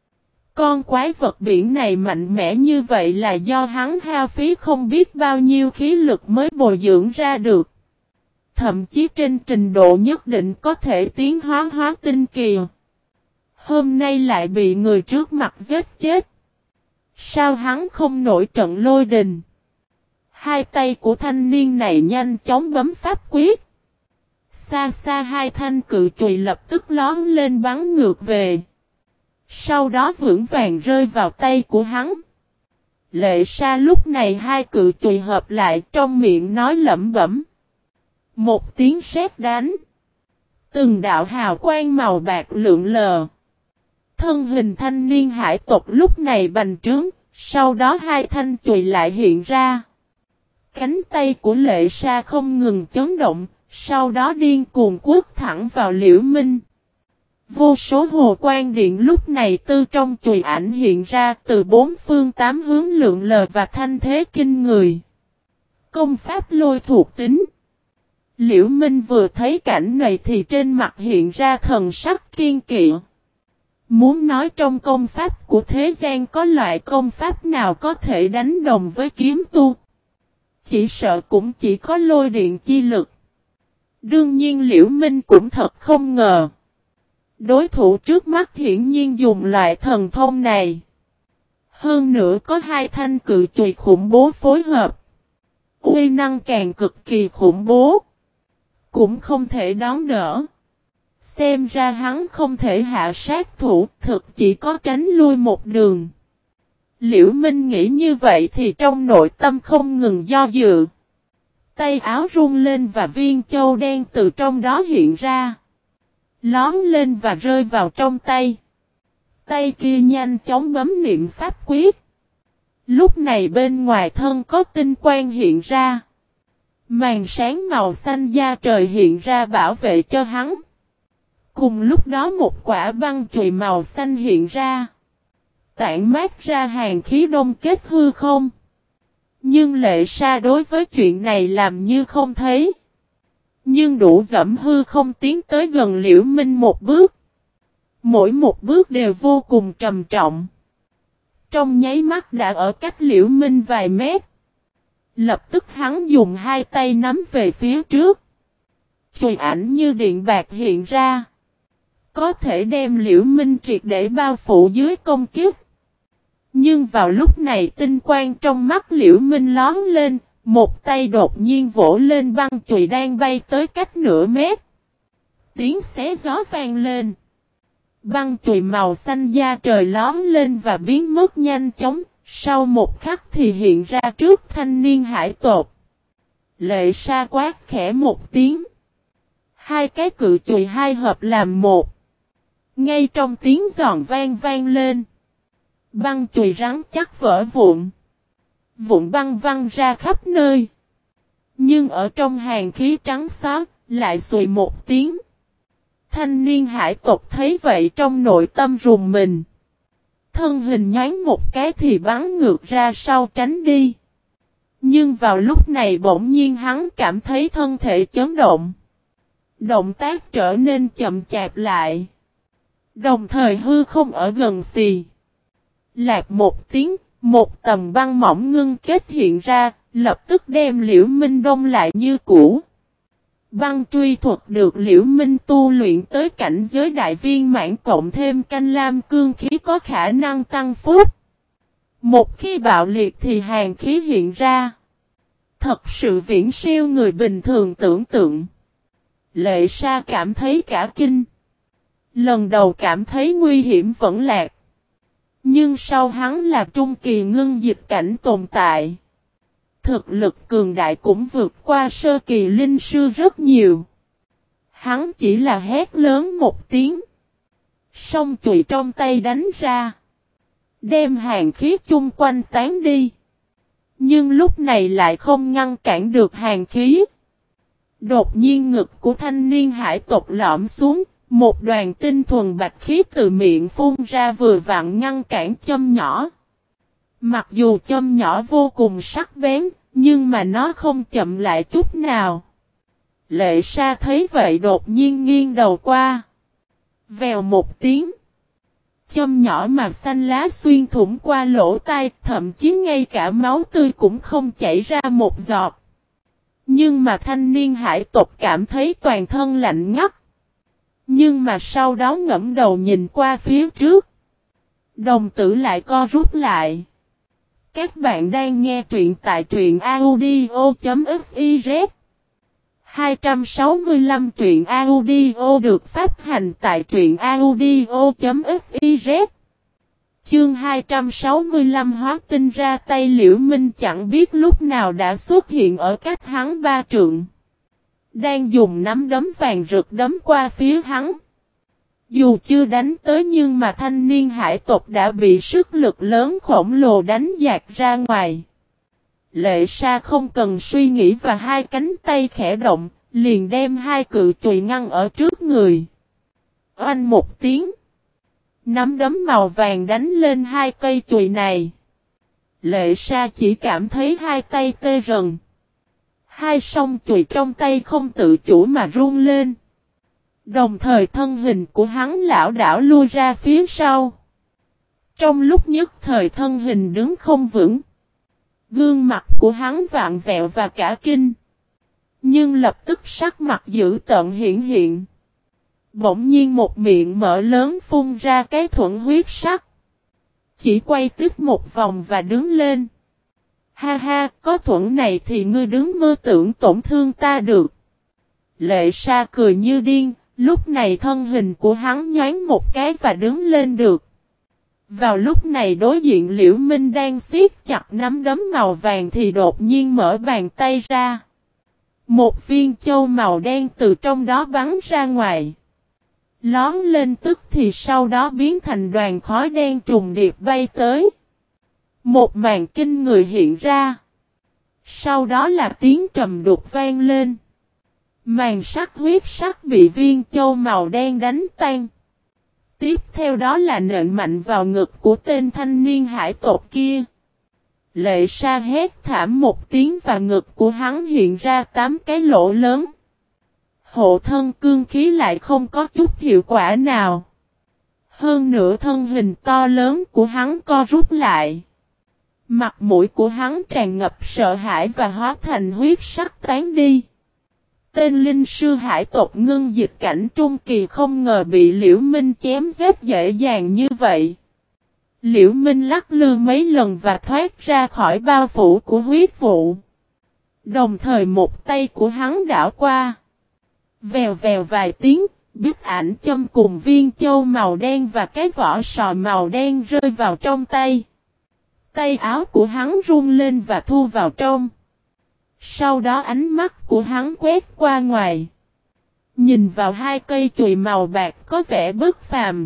Con quái vật biển này mạnh mẽ như vậy là do hắn hao phí không biết bao nhiêu khí lực mới bồi dưỡng ra được. Thậm chí trên trình độ nhất định có thể tiến hóa tinh kỳ. Hôm nay lại bị người trước mặt giết chết. Sao hắn không nổi trận lôi đình? Hai tay của thanh niên này nhanh chóng bấm pháp quyết. Xa xa hai thanh cự chùy lập tức lón lên bắn ngược về. Sau đó vững vàng rơi vào tay của hắn. Lệ Sa lúc này hai cự chùy hợp lại trong miệng nói lẩm bẩm. Một tiếng sét đánh. Từng đạo hào quang màu bạc lượn lờ. Thân hình thanh niên hải tộc lúc này bành trướng, sau đó hai thanh chùy lại hiện ra. Cánh tay của Lệ Sa không ngừng chấn động, sau đó điên cuồng quất thẳng vào Liễu Minh. Vô số hồ quang điện lúc này từ trong chùy ảnh hiện ra từ bốn phương tám hướng lượn lờ và thanh thế kinh người. Công pháp lôi thuộc tính. Liễu Minh vừa thấy cảnh này thì trên mặt hiện ra thần sắc kiên kỵ. Muốn nói trong công pháp của thế gian có loại công pháp nào có thể đánh đồng với kiếm tu. Chỉ sợ cũng chỉ có lôi điện chi lực. Đương nhiên Liễu Minh cũng thật không ngờ. Đối thủ trước mắt hiển nhiên dùng loại thần thông này. Hơn nữa có hai thanh cự chùy khủng bố phối hợp. Uy năng càng cực kỳ khủng bố. Cũng không thể đón đỡ. Xem ra hắn không thể hạ sát thủ, thực chỉ có tránh lui một đường. Liễu Minh nghĩ như vậy thì trong nội tâm không ngừng do dự. Tay áo rung lên và viên châu đen từ trong đó hiện ra. Lón lên và rơi vào trong tay. Tay kia nhanh chóng bấm niệm pháp quyết. Lúc này bên ngoài thân có tinh quang hiện ra. Màn sáng màu xanh da trời hiện ra bảo vệ cho hắn. Cùng lúc đó một quả băng chùy màu xanh hiện ra. Tản mát ra hàn khí đông kết hư không. Nhưng Lệ Sa đối với chuyện này làm như không thấy. Nhưng đủ dẫm hư không tiến tới gần Liễu Minh một bước. Mỗi một bước đều vô cùng trầm trọng. Trong nháy mắt đã ở cách Liễu Minh vài mét. Lập tức hắn dùng hai tay nắm về phía trước. Chùy ảnh như điện bạc hiện ra. Có thể đem Liễu Minh triệt để bao phủ dưới công kích. Nhưng vào lúc này tinh quang trong mắt Liễu Minh lóe lên. Một tay đột nhiên vỗ lên băng chùy đang bay tới cách nửa mét. Tiếng xé gió vang lên. Băng chùy màu xanh da trời lóe lên và biến mất nhanh chóng. Sau một khắc thì hiện ra trước thanh niên hải tộc. Lệ Sa quát khẽ một tiếng. Hai cái cự chùy hai hợp làm một. Ngay trong tiếng giòn vang lên. Băng chùy rắn chắc vỡ vụn. Vụn băng văng ra khắp nơi. Nhưng ở trong hàn khí trắng xóa, lại xùi một tiếng. Thanh niên hải tộc thấy vậy trong nội tâm rùng mình. Thân hình nhoáng một cái thì bắn ngược ra sau tránh đi. Nhưng vào lúc này bỗng nhiên hắn cảm thấy thân thể chấn động. Động tác trở nên chậm chạp lại. Đồng thời hư không ở gần xì. Lạc một tiếng, một tầng băng mỏng ngưng kết hiện ra, lập tức đem Liễu Minh đông lại như cũ. Băng truy thuật được Liễu Minh tu luyện tới cảnh giới đại viên mãn cộng thêm canh lam cương khí có khả năng tăng phúc. Một khi bạo liệt thì hàn khí hiện ra. Thật sự viễn siêu người bình thường tưởng tượng. Lệ Sa cảm thấy cả kinh. Lần đầu cảm thấy nguy hiểm vẫn lạc. Nhưng sau hắn là trung kỳ ngưng dịch cảnh tồn tại. Thực lực cường đại cũng vượt qua sơ kỳ linh sư rất nhiều. Hắn chỉ là hét lớn một tiếng. Song chùy trong tay đánh ra. Đem hàn khí chung quanh tán đi. Nhưng lúc này lại không ngăn cản được hàn khí. Đột nhiên ngực của thanh niên hải tộc lõm xuống. Một đoàn tinh thuần bạch khí từ miệng phun ra vừa vặn ngăn cản châm nhỏ. Mặc dù châm nhỏ vô cùng sắc bén, nhưng mà nó không chậm lại chút nào. Lệ Sa thấy vậy đột nhiên nghiêng đầu qua. Vèo một tiếng. Châm nhỏ mà xanh lá xuyên thủng qua lỗ tai, thậm chí ngay cả máu tươi cũng không chảy ra một giọt. Nhưng mà thanh niên hải tộc cảm thấy toàn thân lạnh ngắt. Nhưng mà sau đó ngẫm đầu nhìn qua phía trước. Đồng tử lại co rút lại. Các bạn đang nghe truyện tại truyện audio.fiz 265 truyện audio được phát hành tại truyện audio.fiz. Chương 265 hóa tinh ra tay. Liễu Minh chẳng biết lúc nào đã xuất hiện ở cách hắn 3 trượng. Đang dùng nắm đấm vàng rực đấm qua phía hắn. Dù chưa đánh tới nhưng mà thanh niên hải tộc đã bị sức lực lớn khổng lồ đánh dạt ra ngoài. Lệ Sa không cần suy nghĩ và hai cánh tay khẽ động, liền đem hai cự chùy ngăn ở trước người. Oanh một tiếng. Nắm đấm màu vàng đánh lên hai cây chùy này. Lệ Sa chỉ cảm thấy hai tay tê rần. Hai song chùy trong tay không tự chủ mà run lên. Đồng thời thân hình của hắn lảo đảo lui ra phía sau. Trong lúc nhất thời thân hình đứng không vững. Gương mặt của hắn vạn vẹo và cả kinh. Nhưng lập tức sắc mặt dữ tợn hiển hiện. Bỗng nhiên một miệng mở lớn phun ra cái thuẫn huyết sắc. Chỉ quay tiếp một vòng và đứng lên. Ha ha, có thuẫn này thì ngươi đứng mơ tưởng tổn thương ta được. Lệ Sa cười như điên, lúc này thân hình của hắn nhoáng một cái và đứng lên được. Vào lúc này đối diện Liễu Minh đang siết chặt nắm đấm màu vàng thì đột nhiên mở bàn tay ra. Một viên châu màu đen từ trong đó bắn ra ngoài. Lón lên tức thì sau đó biến thành đoàn khói đen trùng điệp bay tới. Một màn kinh người hiện ra. Sau đó là tiếng trầm đục vang lên. Màn sắt huyết sắc bị viên châu màu đen đánh tan. Tiếp theo đó là nện mạnh vào ngực của tên thanh niên hải tộc kia. Lệ Sa hét thảm một tiếng và ngực của hắn hiện ra 8 cái lỗ lớn. Hộ thân cương khí lại không có chút hiệu quả nào. Hơn nữa thân hình to lớn của hắn co rút lại. Mặt mũi của hắn tràn ngập sợ hãi và hóa thành huyết sắc tán đi. Tên linh sư hải tộc ngưng dịch cảnh trung kỳ không ngờ bị Liễu Minh chém giết dễ dàng như vậy. Liễu Minh lắc lư mấy lần và thoát ra khỏi bao phủ của huyết vụ. Đồng thời một tay của hắn đảo qua. Vèo vèo vài tiếng, biết ảnh châm cùng viên châu màu đen và cái vỏ sò màu đen rơi vào trong tay. Tay áo của hắn rung lên và thu vào trong. Sau đó ánh mắt của hắn quét qua ngoài. Nhìn vào hai cây chùy màu bạc có vẻ bất phàm.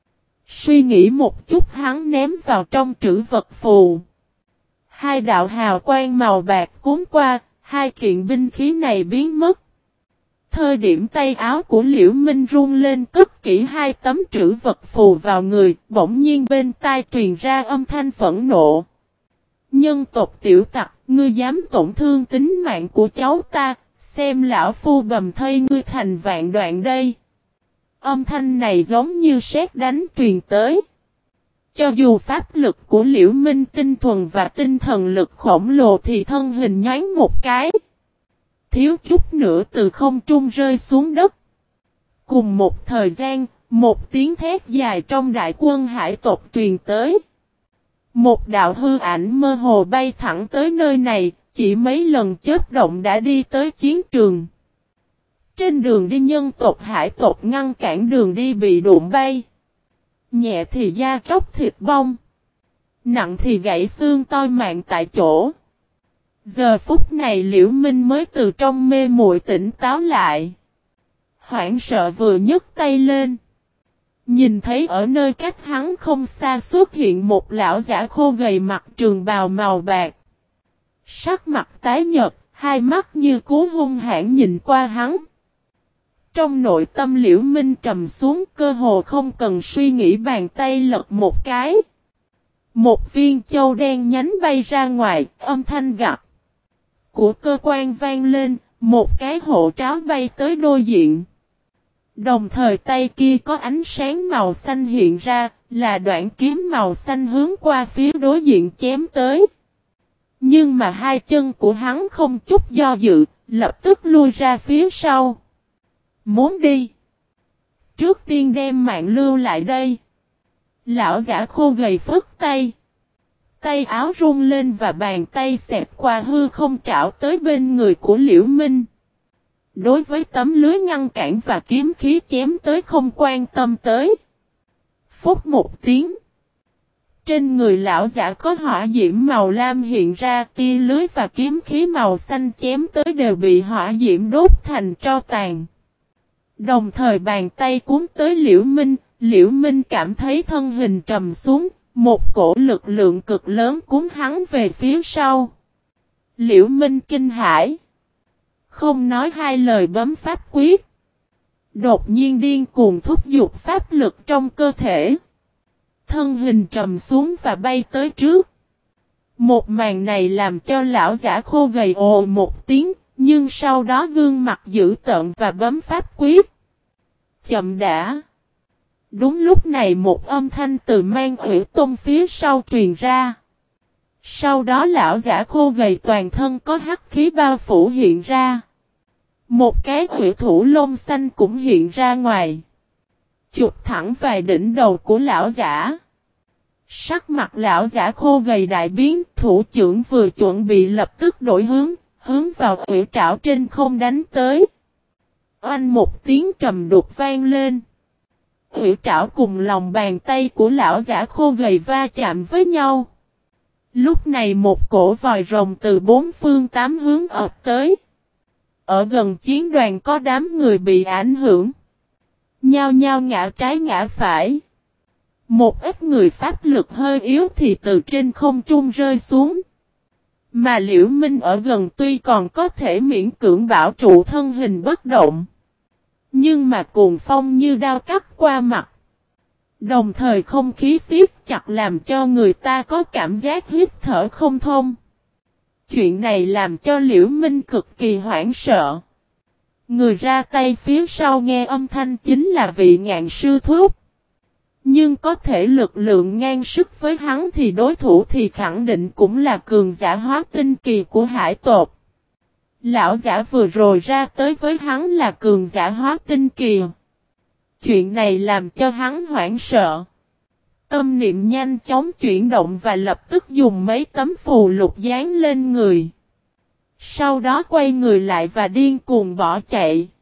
Suy nghĩ một chút hắn ném vào trong trữ vật phù. Hai đạo hào quang màu bạc cuốn qua, hai kiện binh khí này biến mất. Thời điểm tay áo của Liễu Minh rung lên cất kỹ hai tấm trữ vật phù vào người, bỗng nhiên bên tai truyền ra âm thanh phẫn nộ. Nhân tộc tiểu tặc, ngươi dám tổn thương tính mạng của cháu ta, xem lão phu bầm thây ngươi thành vạn đoạn đây. Âm thanh này giống như sét đánh truyền tới. Cho dù pháp lực của Liễu Minh tinh thuần và tinh thần lực khổng lồ thì thân hình nhoáng một cái. Thiếu chút nữa từ không trung rơi xuống đất. Cùng một thời gian, một tiếng thét dài trong đại quân hải tộc truyền tới. Một đạo hư ảnh mơ hồ bay thẳng tới nơi này, chỉ mấy lần chớp động đã đi tới chiến trường. Trên đường đi nhân tộc hải tộc ngăn cản đường đi bị đụng bay. Nhẹ thì da tróc thịt bong. Nặng thì gãy xương toi mạng tại chỗ. Giờ phút này Liễu Minh mới từ trong mê muội tỉnh táo lại. Hoảng sợ vừa nhấc tay lên. Nhìn thấy ở nơi cách hắn không xa xuất hiện một lão giả khô gầy mặc trường bào màu bạc. Sắc mặt tái nhợt, hai mắt như cú hung hãn nhìn qua hắn. Trong nội tâm Liễu Minh trầm xuống cơ hồ không cần suy nghĩ bàn tay lật một cái. Một viên châu đen nhánh bay ra ngoài, âm thanh gặt của cơ quan vang lên, một cái hộ tráo bay tới đối diện. Đồng thời tay kia có ánh sáng màu xanh hiện ra, là đoạn kiếm màu xanh hướng qua phía đối diện chém tới. Nhưng mà hai chân của hắn không chút do dự, lập tức lui ra phía sau. Muốn đi. Trước tiên đem mạng lưu lại đây. Lão giả khô gầy phất tay. Tay áo rung lên và bàn tay xẹp qua hư không trảo tới bên người của Liễu Minh. Đối với tấm lưới ngăn cản và kiếm khí chém tới không quan tâm tới. Phút một tiếng. Trên người lão giả có hỏa diễm màu lam hiện ra, tia lưới và kiếm khí màu xanh chém tới đều bị hỏa diễm đốt thành tro tàn. Đồng thời bàn tay cuốn tới Liễu Minh cảm thấy thân hình trầm xuống, một cổ lực lượng cực lớn cuốn hắn về phía sau. Liễu Minh kinh hãi. Không nói hai lời bấm pháp quyết. Đột nhiên điên cuồng thúc giục pháp lực trong cơ thể. Thân hình trầm xuống và bay tới trước. Một màn này làm cho lão giả khô gầy ồ một tiếng, nhưng sau đó gương mặt dữ tợn và bấm pháp quyết. Chậm đã. Đúng lúc này một âm thanh từ mang ủy tôn phía sau truyền ra. Sau đó lão giả khô gầy toàn thân có hắc khí bao phủ hiện ra. Một cái ủy thủ lông xanh cũng hiện ra ngoài. Chụp thẳng vào đỉnh đầu của lão giả. Sắc mặt lão giả khô gầy đại biến, thủ trưởng vừa chuẩn bị lập tức đổi hướng vào ủy trảo trên không đánh tới. Oanh một tiếng trầm đục vang lên. Ủy trảo cùng lòng bàn tay của lão giả khô gầy va chạm với nhau. Lúc này một cổ vòi rồng từ bốn phương tám hướng ập tới. Ở gần chiến đoàn có đám người bị ảnh hưởng. Nhao nhao ngã trái ngã phải. Một ít người pháp lực hơi yếu thì từ trên không trung rơi xuống. Mà Liễu Minh ở gần tuy còn có thể miễn cưỡng bảo trụ thân hình bất động. Nhưng mà cuồng phong như đao cắt qua mặt. Đồng thời không khí siết chặt làm cho người ta có cảm giác hít thở không thông. Chuyện này làm cho Liễu Minh cực kỳ hoảng sợ. Người ra tay phía sau nghe âm thanh chính là vị Ngạn sư thúc. Nhưng có thể lực lượng ngang sức với hắn thì đối thủ thì khẳng định cũng là cường giả hóa tinh kỳ của hải tộc. Lão giả vừa rồi ra tới với hắn là cường giả hóa tinh kỳ. Chuyện này làm cho hắn hoảng sợ. Tâm niệm nhanh chóng chuyển động và lập tức dùng mấy tấm phù lục dán lên người. Sau đó quay người lại và điên cuồng bỏ chạy.